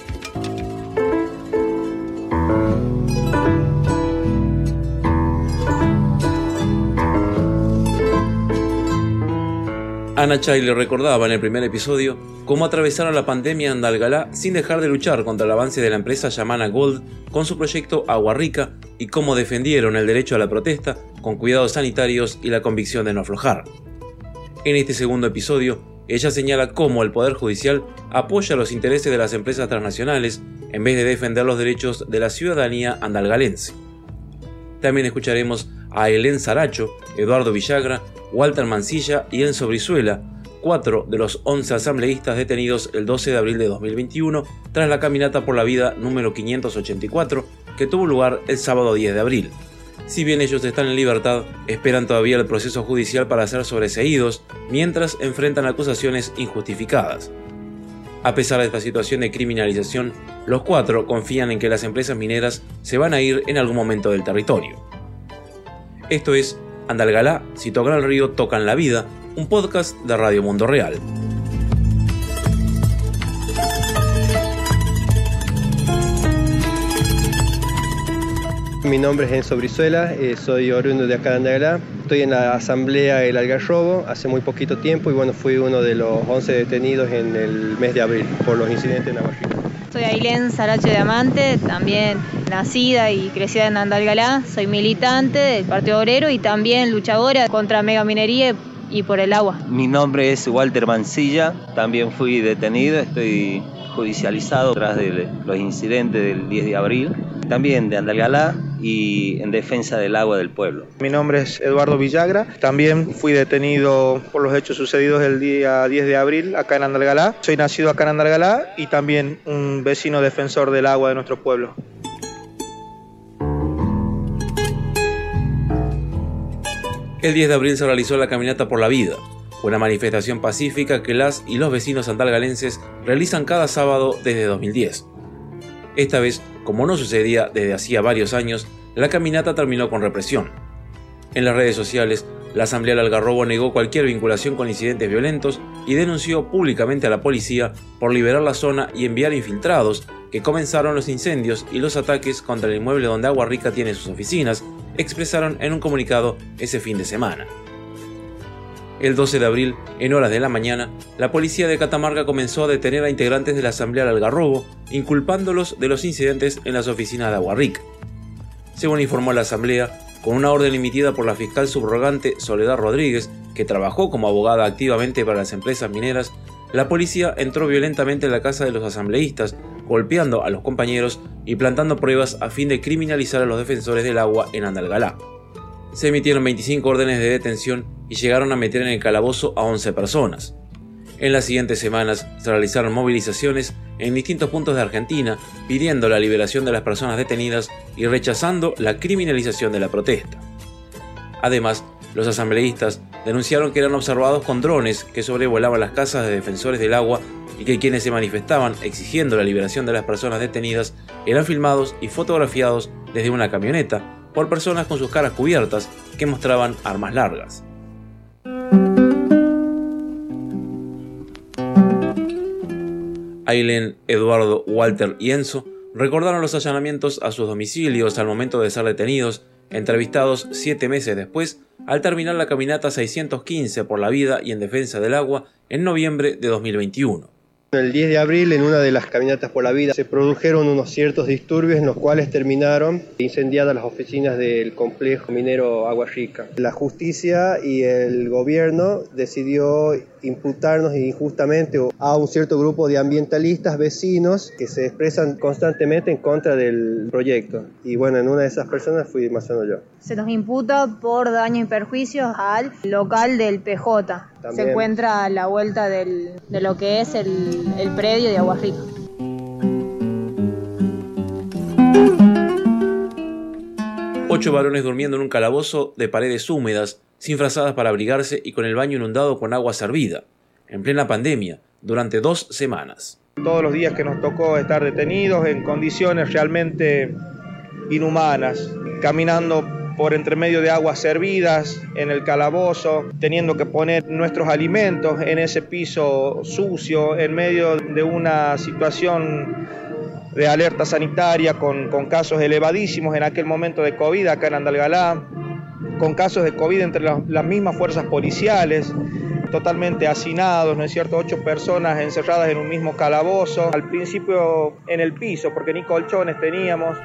Anna Chay le recordaba en el primer episodio cómo atravesaron la pandemia en Andalgalá sin dejar de luchar contra el avance de la empresa Yamana Gold con su proyecto Aguarrica y cómo defendieron el derecho a la protesta con cuidados sanitarios y la convicción de no aflojar. En este segundo episodio, ella señala cómo el Poder Judicial apoya los intereses de las empresas transnacionales en vez de defender los derechos de la ciudadanía andalgalense. También escucharemos a Helen Saracho, Eduardo Villagra, Walter Mancilla y Enzo Brizuela, cuatro de los once asambleístas detenidos el doce de abril de dos mil veintiuno tras la caminata por la vida número quinientos ochenta y cuatro que tuvo lugar el sábado diez de abril. Si bien ellos están en libertad, esperan todavía el proceso judicial para ser sobreseídos mientras enfrentan acusaciones injustificadas. A pesar de esta situación de criminalización, los cuatro confían en que las empresas mineras se van a ir en algún momento del territorio. Esto es Andalgalá, si tocan el río, tocan la vida, un podcast de Radio Mundo Real. Mi nombre es Enzo Brizuela, eh, soy oriundo de acá de Andalgalá. Estoy en la asamblea El Algarrobo hace muy poquito tiempo y bueno, fui uno de los once detenidos en el mes de abril por los incidentes en Aguarrica. Soy Ailén Saracho de Amante, también nacida y crecida en Andalgalá. Soy militante del Partido Obrero y también luchadora contra megaminería y por el agua. Mi nombre es Walter Mancilla, también fui detenido, estoy judicializado tras de los incidentes del diez de abril, también de Andalgalá y en defensa del agua del pueblo. Mi nombre es Eduardo Villagra, también fui detenido por los hechos sucedidos el día diez de abril acá en Andalgalá. Soy nacido acá en Andalgalá y también un vecino defensor del agua de nuestro pueblo. El diez de abril se realizó la Caminata por la Vida, una manifestación pacífica que las y los vecinos andalgalenses realizan cada sábado desde dos mil diez. Esta vez, como no sucedía desde hacía varios años, la caminata terminó con represión. En las redes sociales, la Asamblea del Algarrobo negó cualquier vinculación con incidentes violentos y denunció públicamente a la policía por liberar la zona y enviar infiltrados que comenzaron los incendios y los ataques contra el inmueble donde Aguarrica tiene sus oficinas, expresaron en un comunicado ese fin de semana. El doce de abril, en horas de la mañana, la policía de Catamarca comenzó a detener a integrantes de la Asamblea del Algarrobo, inculpándolos de los incidentes en las oficinas de Aguarrica. Según informó la Asamblea, con una orden emitida por la fiscal subrogante Soledad Rodríguez, que trabajó como abogada activamente para las empresas mineras, la policía entró violentamente en la casa de los asambleístas, golpeando a los compañeros y plantando pruebas a fin de criminalizar a los defensores del agua en Andalgalá. Se emitieron veinticinco órdenes de detención y llegaron a meter en el calabozo a once personas. En las siguientes semanas se realizaron movilizaciones en distintos puntos de Argentina pidiendo la liberación de las personas detenidas y rechazando la criminalización de la protesta. Además, los asambleístas denunciaron que eran observados con drones que sobrevolaban las casas de defensores del agua y que quienes se manifestaban exigiendo la liberación de las personas detenidas eran filmados y fotografiados desde una camioneta por personas con sus caras cubiertas que mostraban armas largas. Aileen, Eduardo, Walter y Enzo recordaron los allanamientos a sus domicilios al momento de ser detenidos, entrevistados siete meses después, al terminar la caminata seiscientos quince por la vida y en defensa del agua en noviembre de dos mil veintiuno. El diez de abril, en una de las caminatas por la vida, se produjeron unos ciertos disturbios en los cuales terminaron incendiadas las oficinas del complejo minero Agua Rica. La justicia y el gobierno decidió imputarnos injustamente a un cierto grupo de ambientalistas vecinos que se expresan constantemente en contra del proyecto. Y bueno, en una de esas personas fui más o menos yo. Se nos imputa por daños y perjuicios al local del P J. También. Se encuentra a la vuelta del, de lo que es el, el predio de Agua Rica. Ocho varones durmiendo en un calabozo de paredes húmedas, sin frazadas para abrigarse y con el baño inundado con agua servida, en plena pandemia, durante dos semanas. Todos los días que nos tocó estar detenidos en condiciones realmente inhumanas, caminando por entre medio de aguas servidas en el calabozo, teniendo que poner nuestros alimentos en ese piso sucio, en medio de una situación de alerta sanitaria con, con casos elevadísimos en aquel momento de COVID acá en Andalgalá, con casos de COVID entre las, las mismas fuerzas policiales, totalmente hacinados, ¿no es cierto? Ocho personas encerradas en un mismo calabozo, al principio en el piso, porque ni colchones teníamos.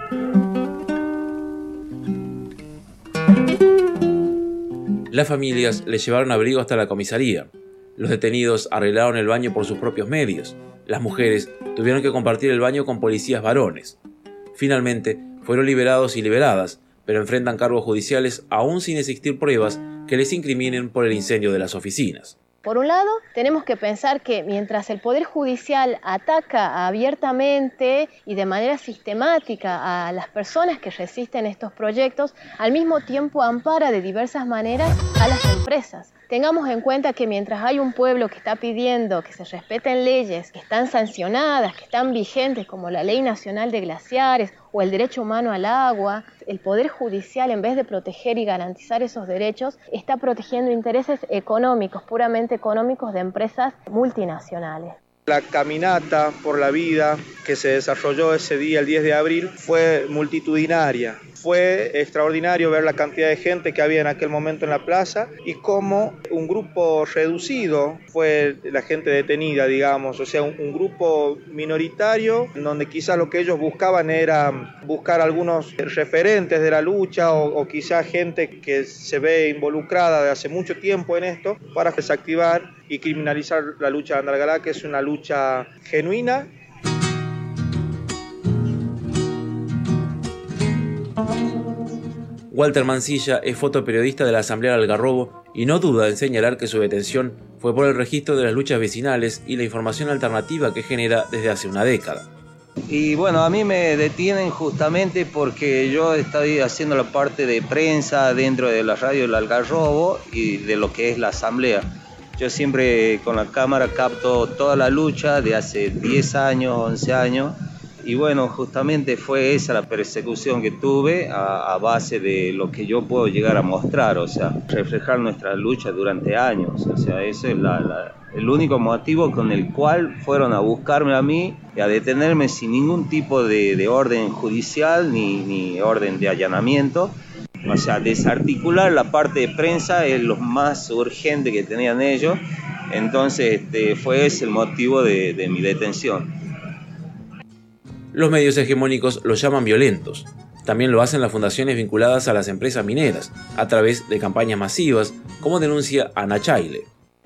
Las familias le llevaron abrigo hasta la comisaría. Los detenidos arreglaron el baño por sus propios medios. Las mujeres tuvieron que compartir el baño con policías varones. Finalmente, fueron liberados y liberadas, pero enfrentan cargos judiciales aún sin existir pruebas que les incriminen por el incendio de las oficinas. Por un lado, tenemos que pensar que mientras el Poder Judicial ataca abiertamente y de manera sistemática a las personas que resisten estos proyectos, al mismo tiempo ampara de diversas maneras a las empresas. Tengamos en cuenta que mientras hay un pueblo que está pidiendo que se respeten leyes que están sancionadas, que están vigentes, como la Ley Nacional de Glaciares o el derecho humano al agua, el Poder Judicial, en vez de proteger y garantizar esos derechos, está protegiendo intereses económicos, puramente económicos de empresas multinacionales. La caminata por la vida que se desarrolló ese día, el diez de abril, fue multitudinaria. Fue extraordinario ver la cantidad de gente que había en aquel momento en la plaza y cómo un grupo reducido fue la gente detenida, digamos, o sea, un, un grupo minoritario donde quizás lo que ellos buscaban era buscar algunos referentes de la lucha o, o quizás gente que se ve involucrada de hace mucho tiempo en esto para desactivar y criminalizar la lucha de Andalgalá, que es una lucha genuina. Walter Mansilla es fotoperiodista de la Asamblea de Algarrobo y no duda en señalar que su detención fue por el registro de las luchas vecinales y la información alternativa que genera desde hace una década. Y bueno, a mí me detienen justamente porque yo estoy haciendo la parte de prensa dentro de la radio del Algarrobo y de lo que es la Asamblea. Yo siempre con la cámara capto toda la lucha de hace diez años, once años. Y bueno, justamente fue esa la persecución que tuve a, a base de lo que yo puedo llegar a mostrar, o sea, reflejar nuestra lucha durante años. O sea, ese es la, la, el único motivo con el cual fueron a buscarme a mí y a detenerme sin ningún tipo de, de orden judicial ni, ni orden de allanamiento. O sea, desarticular la parte de prensa es lo más urgente que tenían ellos. Entonces, este, fue ese el motivo de, de mi detención. Los medios hegemónicos los llaman violentos. También lo hacen las fundaciones vinculadas a las empresas mineras, a través de campañas masivas, como denuncia Ana Chaile.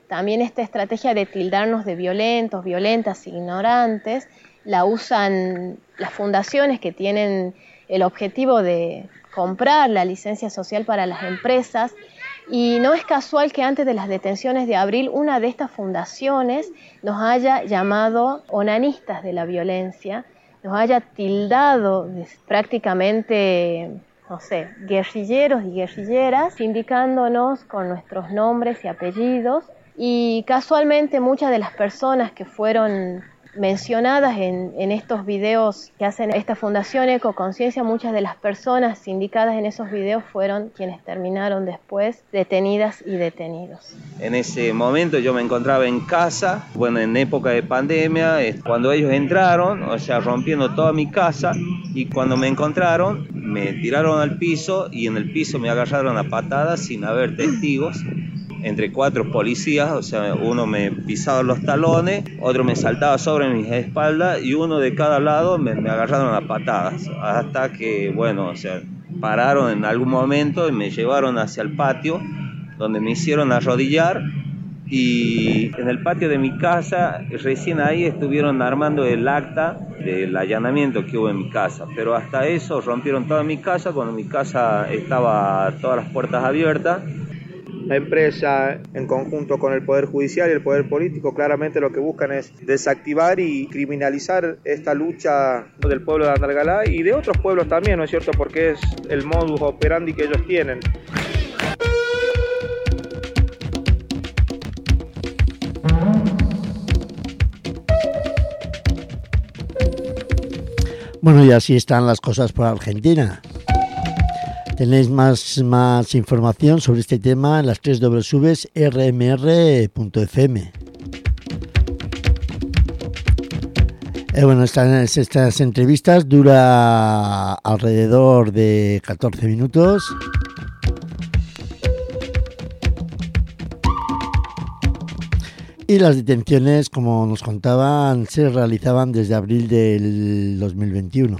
También esta estrategia de tildarnos de violentos, violentas, ignorantes, la usan las fundaciones que tienen el objetivo de comprar la licencia social para las empresas, y no es casual que antes de las detenciones de abril una de estas fundaciones nos haya llamado onanistas de la violencia, nos haya tildado de prácticamente, no sé, guerrilleros y guerrilleras, indicándonos con nuestros nombres y apellidos, y casualmente muchas de las personas que fueron mencionadas en, en estos videos que hacen esta Fundación Ecoconciencia, muchas de las personas indicadas en esos videos fueron quienes terminaron después detenidas y detenidos. En ese momento yo me encontraba en casa, bueno, en época de pandemia, cuando ellos entraron, o sea, rompiendo toda mi casa, y cuando me encontraron, me tiraron al piso y en el piso me agarraron a patadas sin haber testigos. Entre cuatro policías, o sea, uno me pisaba los talones, otro me saltaba sobre mis espaldas y uno de cada lado me, me agarraron a patadas, hasta que, bueno, o sea, pararon en algún momento y me llevaron hacia el patio, donde me hicieron arrodillar, y en el patio de mi casa, recién ahí estuvieron armando el acta del allanamiento que hubo en mi casa, pero hasta eso rompieron toda mi casa, cuando mi casa estaba todas las puertas abiertas. La empresa, en conjunto con el Poder Judicial y el Poder Político, claramente lo que buscan es desactivar y criminalizar esta lucha del pueblo de Andalgalá y de otros pueblos también, ¿no es cierto? Porque es el modus operandi que ellos tienen. Bueno, y así están las cosas por Argentina. Tenéis más, más información sobre este tema en las tres doble u punto r m r punto f m. Eh, bueno, estas, estas entrevistas dura alrededor de catorce minutos. Y las detenciones, como nos contaban, se realizaban desde abril del dos mil veintiuno.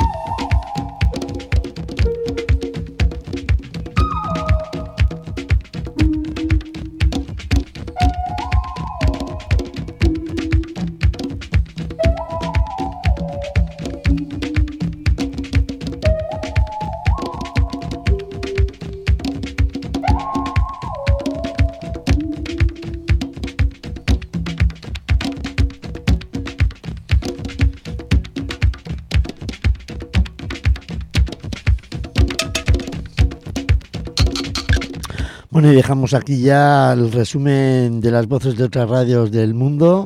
Bueno, y dejamos aquí ya el resumen de las voces de otras radios del mundo,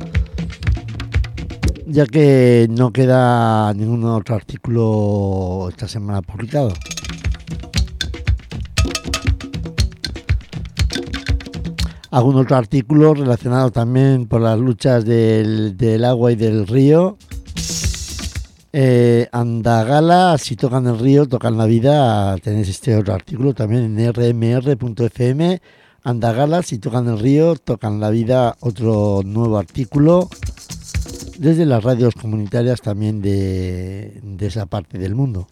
ya que no queda ningún otro artículo esta semana publicado. Algún otro artículo relacionado también por las luchas del, del agua y del río. Eh, Andagala, si tocan el río, tocan la vida. Tenéis este otro artículo también en r m r punto f m. Andagala, si tocan el río, tocan la vida. Otro nuevo artículo desde las radios comunitarias también de, de esa parte del mundo.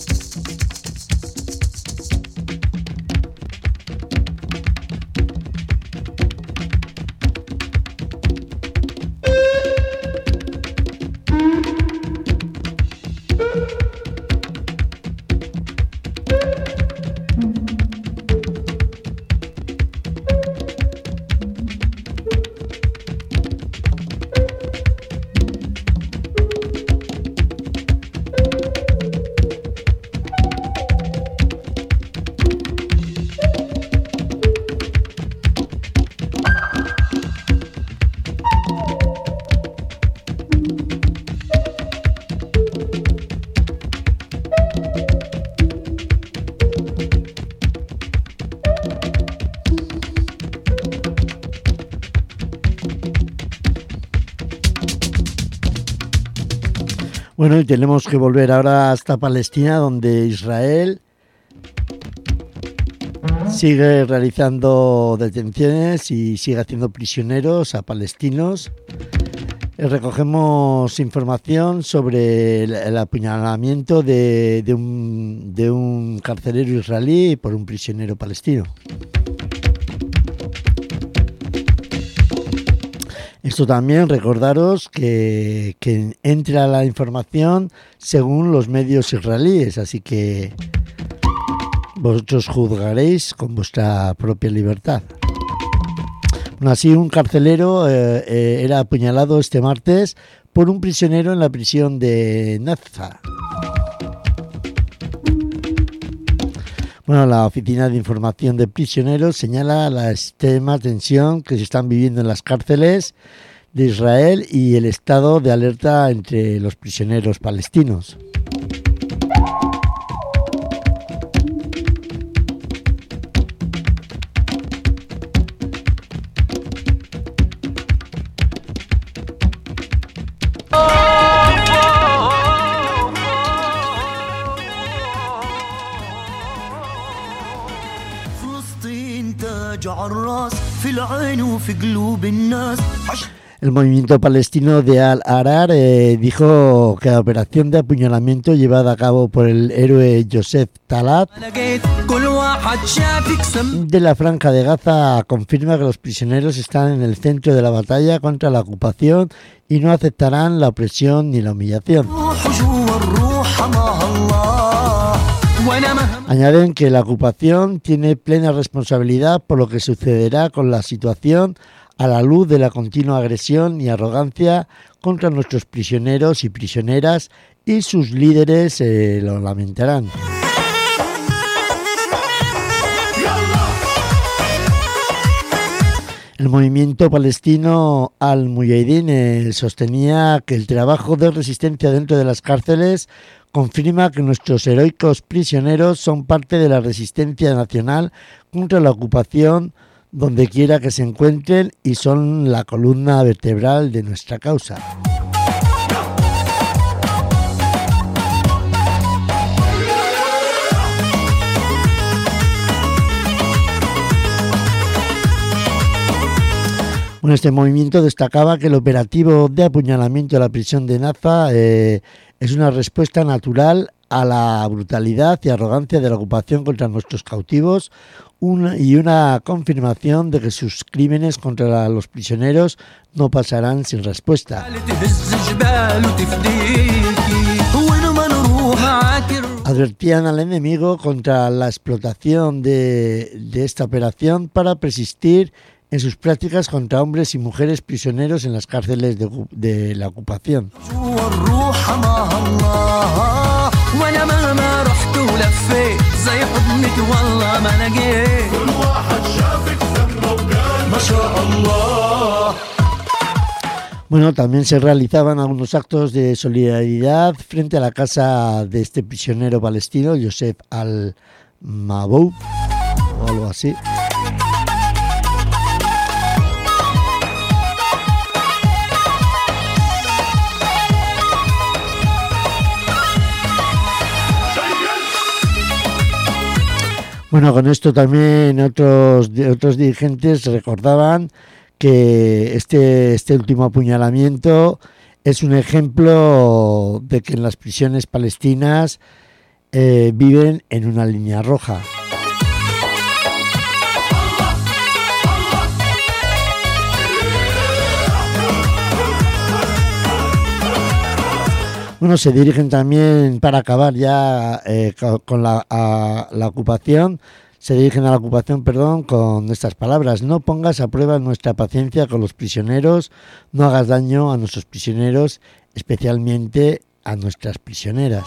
Bueno, y tenemos que volver ahora hasta Palestina, donde Israel sigue realizando detenciones y sigue haciendo prisioneros a palestinos. Recogemos información sobre el, el apuñalamiento de, de, un, de un carcelero israelí por un prisionero palestino. esto también recordaros que, que entra la información según los medios israelíes, así que vosotros juzgaréis con vuestra propia libertad. Bueno, así un carcelero eh, eh, era apuñalado este martes por un prisionero en la prisión de Nazca. Bueno, la Oficina de Información de Prisioneros señala la extrema tensión que se están viviendo en las cárceles de Israel y el estado de alerta entre los prisioneros palestinos. El movimiento palestino de Al-Ahrar eh, dijo que la operación de apuñalamiento llevada a cabo por el héroe Yosef Talat de la Franja de Gaza confirma que los prisioneros están en el centro de la batalla contra la ocupación y no aceptarán la opresión ni la humillación. Añaden que la ocupación tiene plena responsabilidad por lo que sucederá con la situación a la luz de la continua agresión y arrogancia contra nuestros prisioneros y prisioneras, y sus líderes eh, lo lamentarán. El movimiento palestino Al-Mujahideen eh, sostenía que el trabajo de resistencia dentro de las cárceles confirma que nuestros heroicos prisioneros son parte de la resistencia nacional contra la ocupación donde quiera que se encuentren y son la columna vertebral de nuestra causa. Bueno, este movimiento destacaba que el operativo de apuñalamiento de la prisión de Nazca eh, es una respuesta natural a la brutalidad y arrogancia de la ocupación contra nuestros cautivos una, y una confirmación de que sus crímenes contra los prisioneros no pasarán sin respuesta. Advertían al enemigo contra la explotación de, de esta operación para persistir en sus prácticas contra hombres y mujeres prisioneros en las cárceles de, de la ocupación. Bueno, también se realizaban algunos actos de solidaridad frente a la casa de este prisionero palestino, Yosef Al-Maboub, o algo así. Bueno, con esto también otros, otros dirigentes recordaban que este, este último apuñalamiento es un ejemplo de que en las prisiones palestinas eh, viven en una línea roja. Bueno, se dirigen también, para acabar ya eh, con la, a, la ocupación, se dirigen a la ocupación, perdón, con estas palabras: no pongas a prueba nuestra paciencia con los prisioneros, no hagas daño a nuestros prisioneros, especialmente a nuestras prisioneras.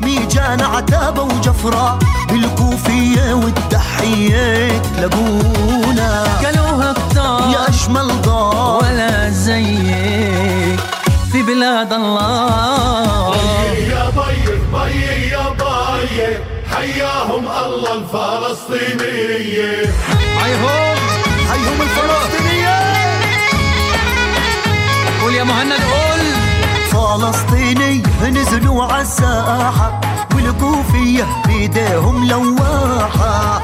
في بلاد الله ضيق يا ضيق ضيق يا ضيق حياهم الله الفلسطينية حيهم حيهم الفلسطينية قول يا مهند قول فلسطيني نزلوا عالساحة والكوفية بيديهم لواحة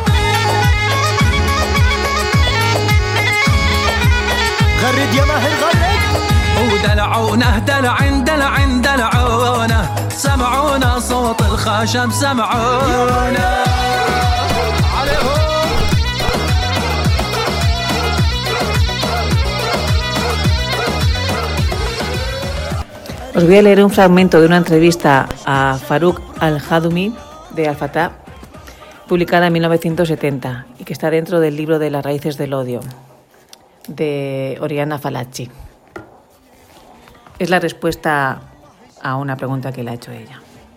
غرد يا ماهر غرد ودلعونا دلع دلع دلعونا سمعونا صوت الخشب سمعونا عليهم Os voy a leer un fragmento de una entrevista a Farouk al-Hadoumi de Al-Fatah, publicada en mil novecientos setenta y que está dentro del libro de Las raíces del odio, de Oriana Fallaci. Es la respuesta a una pregunta que le ha hecho ella.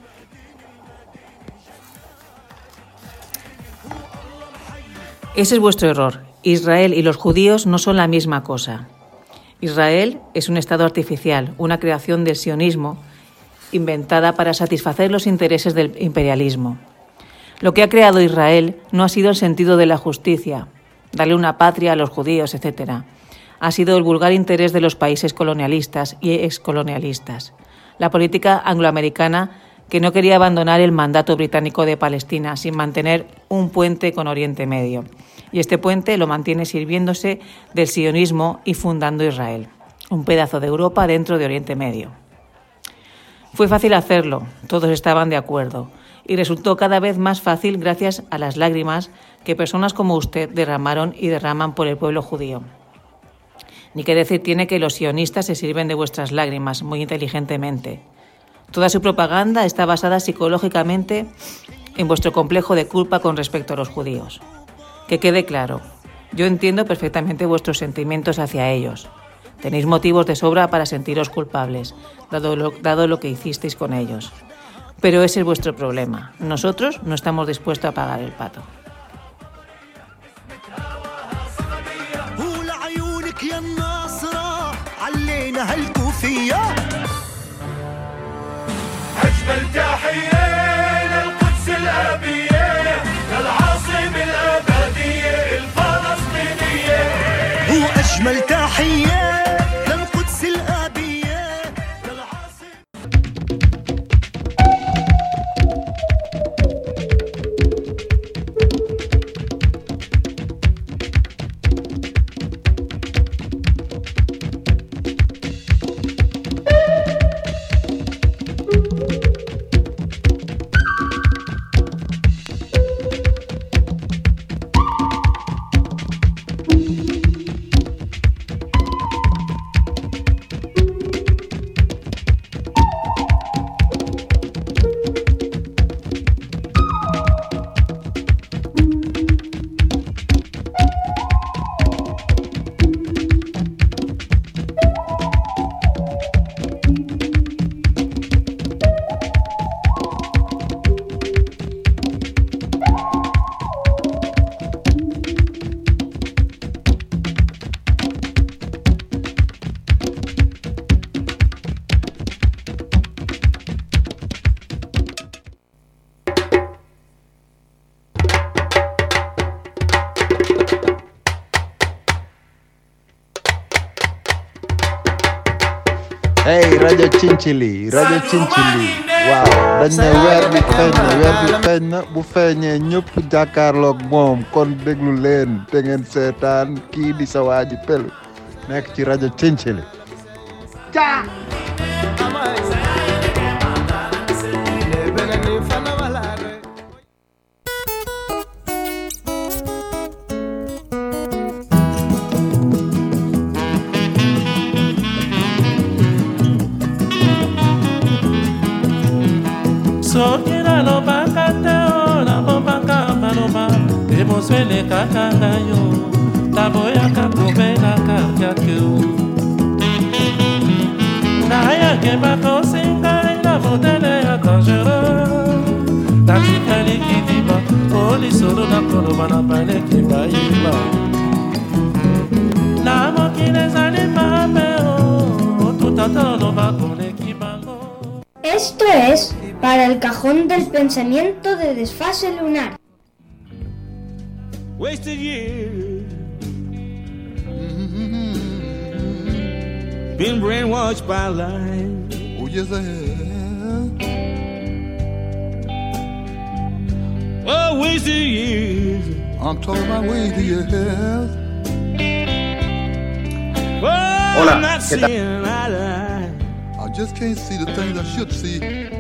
Ese es vuestro error. Israel y los judíos no son la misma cosa. Israel es un estado artificial, una creación del sionismo inventada para satisfacer los intereses del imperialismo. Lo que ha creado Israel no ha sido el sentido de la justicia, darle una patria a los judíos, etcétera. Ha sido el vulgar interés de los países colonialistas y excolonialistas. La política angloamericana que no quería abandonar el mandato británico de Palestina sin mantener un puente con Oriente Medio. Y este puente lo mantiene sirviéndose del sionismo y fundando Israel, un pedazo de Europa dentro de Oriente Medio. Fue fácil hacerlo, todos estaban de acuerdo, y resultó cada vez más fácil gracias a las lágrimas que personas como usted derramaron y derraman por el pueblo judío. Ni qué decir tiene que los sionistas se sirven de vuestras lágrimas muy inteligentemente. Toda su propaganda está basada psicológicamente en vuestro complejo de culpa con respecto a los judíos. Que quede claro, yo entiendo perfectamente vuestros sentimientos hacia ellos. Tenéis motivos de sobra para sentiros culpables, dado lo, dado lo que hicisteis con ellos. Pero ese es vuestro problema. Nosotros no estamos dispuestos a pagar el pato. أجمل تحية للقدس الأبية للعاصمة. Hey rajo Chinchili rajo Chinchili waaw dañ ne weer bi feeñ na weer bi feeñ na bu feeñee ñëpp jàkkaarloog moom kon déglu leen te ngeen seetaan kii di sa waa ji Pelu nekk ci rajo Chinchili. Sokira lo bakate o la bobaka manoba Eboswele kakanga yo Taboya kakubena kakyaku Naya kebako singa ina modele ya dangereux Tatikali kidiba Oli solo na koloba na pale kiba yiba Namo kine zane mapeo Tutata lo bakone kibango. Esto es para el cajón del pensamiento de desfase lunar. Wasted years, been brainwashed by lies. Oh yes I have. Oh, wasted years. I'm talking about wasted years. Oh, Hola, I'm not ¿qué tal? seeing eye to eye. I just can't see the things I should see.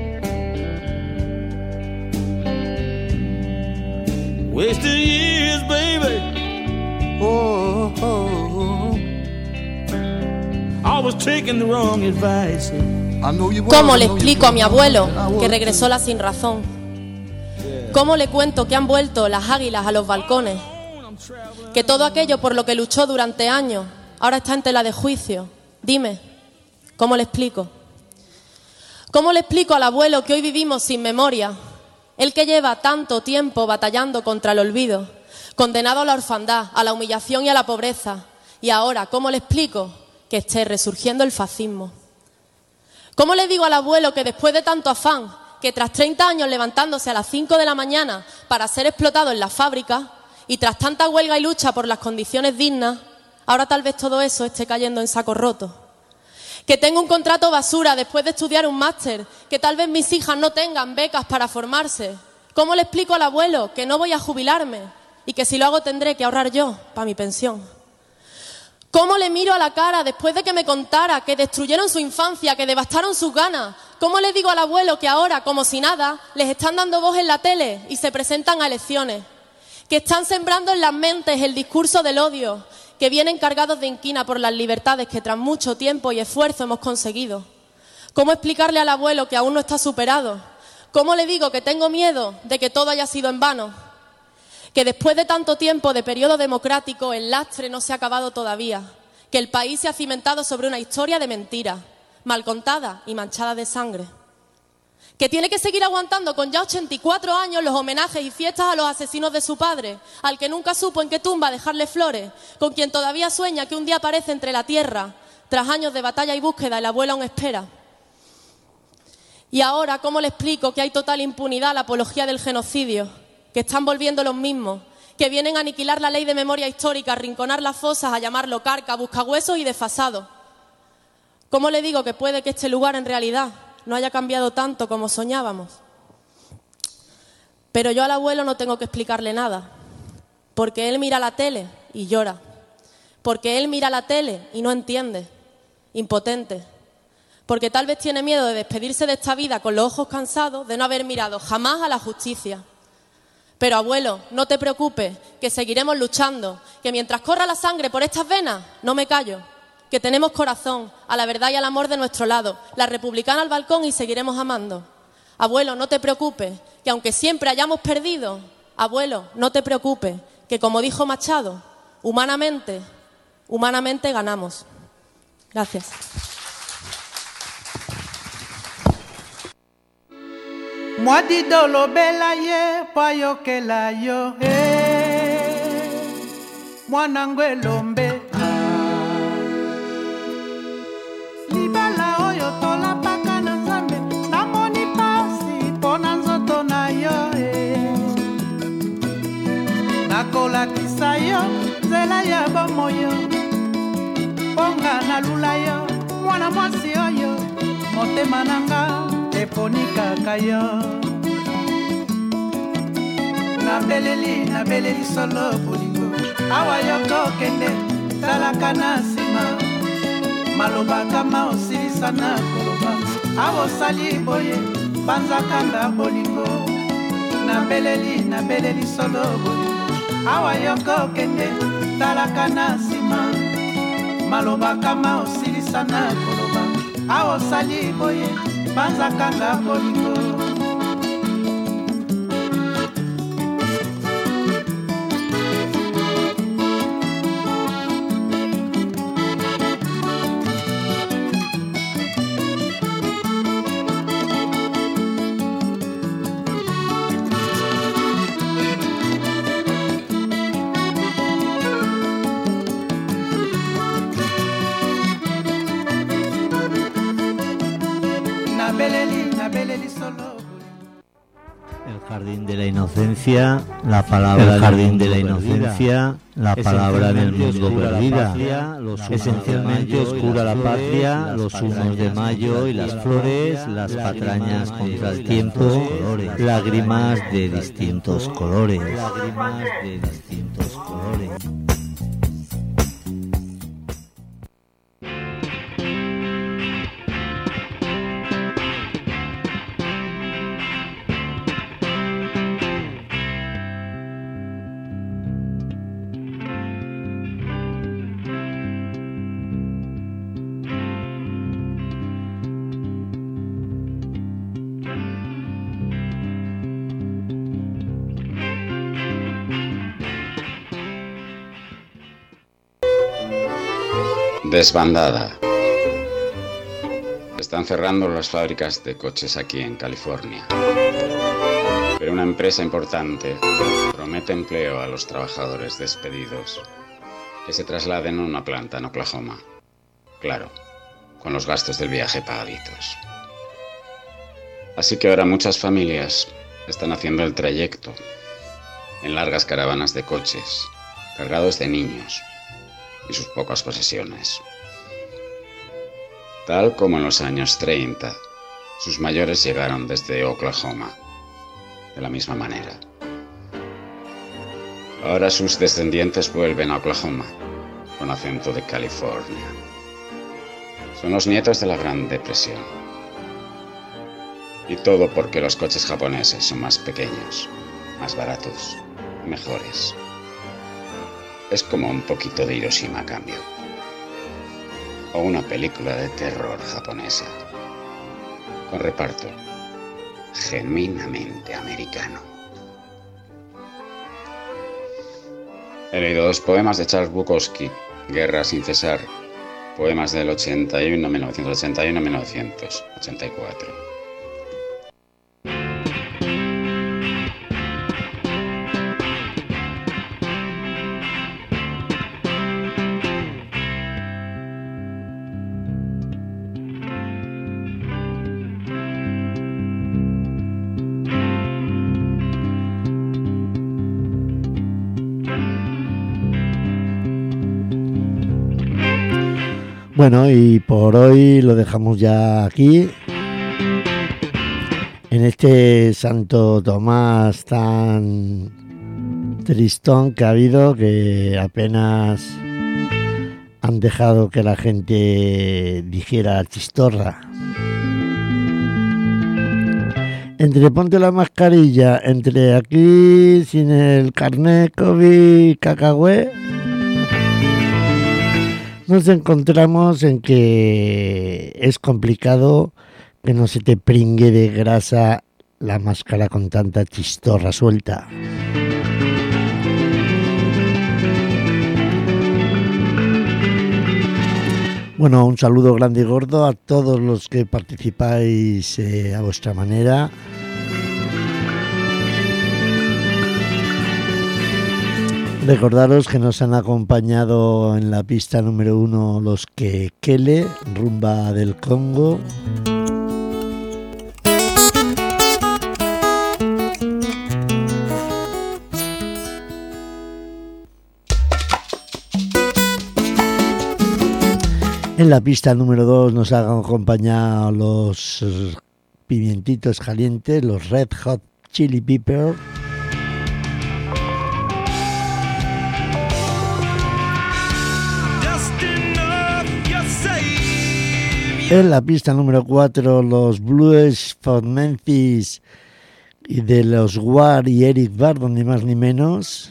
Wasted years, baby. Oh, oh, oh. I was taking the wrong advice. ¿Cómo le explico a mi abuelo que regresó la sin razón? ¿Cómo le cuento que han vuelto las águilas a los balcones? Que todo aquello por lo que luchó durante años ahora está en tela de juicio. Dime, ¿cómo le explico? ¿Cómo le explico al abuelo que hoy vivimos sin memoria? Él que lleva tanto tiempo batallando contra el olvido, condenado a la orfandad, a la humillación y a la pobreza. Y ahora, ¿cómo le explico que esté resurgiendo el fascismo? ¿Cómo le digo al abuelo que después de tanto afán, que tras treinta años levantándose a las cinco de la mañana para ser explotado en la fábrica y tras tanta huelga y lucha por las condiciones dignas, ahora tal vez todo eso esté cayendo en saco roto? Que tengo un contrato basura después de estudiar un máster, que tal vez mis hijas no tengan becas para formarse. ¿Cómo le explico al abuelo que no voy a jubilarme y que si lo hago tendré que ahorrar yo para mi pensión? ¿Cómo le miro a la cara después de que me contara que destruyeron su infancia, que devastaron sus ganas? ¿Cómo le digo al abuelo que ahora, como si nada, les están dando voz en la tele y se presentan a elecciones? Que están sembrando en las mentes el discurso del odio, que vienen cargados de inquina por las libertades que tras mucho tiempo y esfuerzo hemos conseguido. ¿Cómo explicarle al abuelo que aún no está superado? ¿Cómo le digo que tengo miedo de que todo haya sido en vano? Que después de tanto tiempo de periodo democrático el lastre no se ha acabado todavía, que el país se ha cimentado sobre una historia de mentiras, mal contada y manchada de sangre. Que tiene que seguir aguantando con ya ochenta y cuatro años los homenajes y fiestas a los asesinos de su padre, al que nunca supo en qué tumba dejarle flores, con quien todavía sueña que un día aparece entre la tierra, tras años de batalla y búsqueda, el abuelo aún espera. Y ahora, ¿cómo le explico que hay total impunidad a la apología del genocidio? Que están volviendo los mismos, que vienen a aniquilar la ley de memoria histórica, a arrinconar las fosas, a llamarlo carca, buscahuesos y desfasado. ¿Cómo le digo que puede que este lugar en realidad no haya cambiado tanto como soñábamos? Pero yo al abuelo no tengo que explicarle nada, porque él mira la tele y llora, porque él mira la tele y no entiende, impotente, porque tal vez tiene miedo de despedirse de esta vida con los ojos cansados de no haber mirado jamás a la justicia. Pero abuelo, no te preocupes, que seguiremos luchando, que mientras corra la sangre por estas venas, no me callo, que tenemos corazón, a la verdad y al amor de nuestro lado, la republicana al balcón y seguiremos amando. Abuelo, no te preocupes, que aunque siempre hayamos perdido, abuelo, no te preocupes, que como dijo Machado, humanamente, humanamente ganamos. Gracias. Mwadido lo bela ye payo ke la yo eh mwanangwe lombe libala oyo tola paka na nzambe namoni pasi pona nzoto na yo eh nakolakisa yo nzela ya bomoyo ponga na lula yo mwana mwasi oyo motema nanga eponika kayo na beleli na beleli solo bolingo awa yoko kende talaka na nsima maloba kama osilisa na koloba awa osali boye banzakanga bolingo na beleli na beleli solo bolingo awa yoko kende talaka na nsima maloba kama osilisa na koloba awa osali boye banzakanga bolingo. El jardín de la inocencia, la palabra del jardín de la inocencia, la palabra del mundo perdida. Esencialmente oscura la patria, los humos de mayo y las flores, las patrañas contra el tiempo, lágrimas de distintos colores. Lágrimas de distintos colores. Desbandada. Están cerrando las fábricas de coches aquí en California. Pero una empresa importante promete empleo a los trabajadores despedidos que se trasladen a una planta en Oklahoma. Claro, con los gastos del viaje pagaditos. Así que ahora muchas familias están haciendo el trayecto en largas caravanas de coches, cargados de niños y sus pocas posesiones. Tal como en los años treinta, sus mayores llegaron desde Oklahoma, de la misma manera. Ahora sus descendientes vuelven a Oklahoma, con acento de California. Son los nietos de la Gran Depresión. Y todo porque los coches japoneses son más pequeños, más baratos, mejores. Es como un poquito de Hiroshima a cambio. O una película de terror japonesa, con reparto genuinamente americano. He leído dos poemas de Charles Bukowski, Guerra sin cesar, poemas del ochenta y uno, mil novecientos ochenta y uno a mil novecientos ochenta y cuatro. Bueno, y por hoy lo dejamos ya aquí, en este Santo Tomás tan tristón que ha habido, que apenas han dejado que la gente dijera chistorra. Entre ponte la mascarilla, entre aquí sin el carnet COVID cacahué, nos encontramos en que es complicado que no se te pringue de grasa la máscara con tanta chistorra suelta. Bueno, un saludo grande y gordo a todos los que participáis eh, a vuestra manera. Recordaros que nos han acompañado en la pista número uno los Kekele, rumba del Congo. En la pista número dos nos han acompañado los Pimientitos Calientes, los Red Hot Chili Pepper. En la pista número cuatro, los Blues for Memphis y de los War y Eric Burdon, ni más ni menos.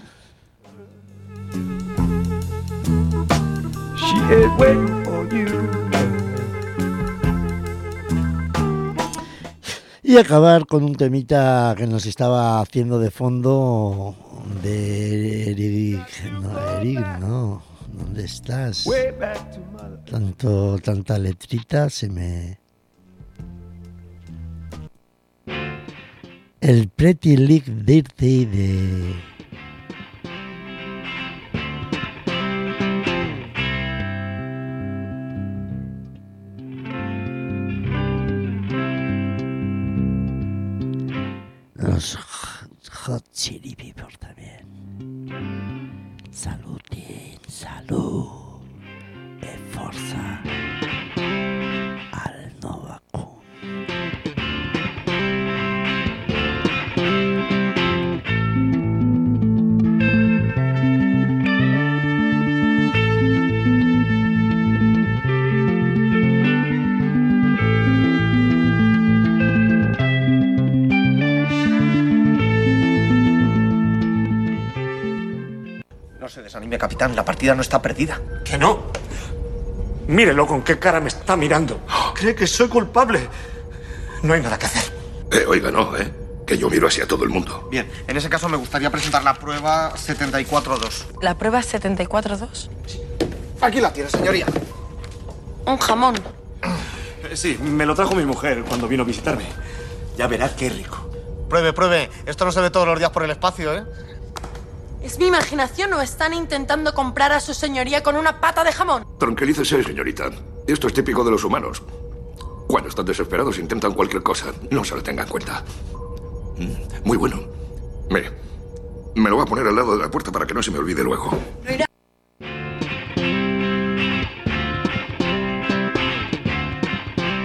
Y acabar con un temita que nos estaba haciendo de fondo de Eric, no, Eric, no, ¿dónde estás? Tanto, tanta letrita se me... El Pretty Lick Dirty de... Los Hot Chili Peppers también. Salutin, salud e forza al Novacum. No se desanime, capitán. La partida no está perdida. ¿Que no? Mírelo con qué cara me está mirando. Cree que soy culpable. No hay nada que hacer. Eh, oiga, no, ¿eh? Que yo miro hacia todo el mundo. Bien, en ese caso me gustaría presentar la prueba setenta y cuatro dos. ¿La prueba setenta y cuatro dos? Aquí la tiene, señoría. Un jamón. Sí, me lo trajo mi mujer cuando vino a visitarme. Ya verá qué rico. Pruebe, pruebe. Esto no se ve todos los días por el espacio, ¿eh? ¿Es mi imaginación o están intentando comprar a su señoría con una pata de jamón? Tranquilícese, señorita. Esto es típico de los humanos. Cuando están desesperados intentan cualquier cosa. No se lo tenga en cuenta. Muy bueno. Mire, me lo voy a poner al lado de la puerta para que no se me olvide luego. ¿Lo irá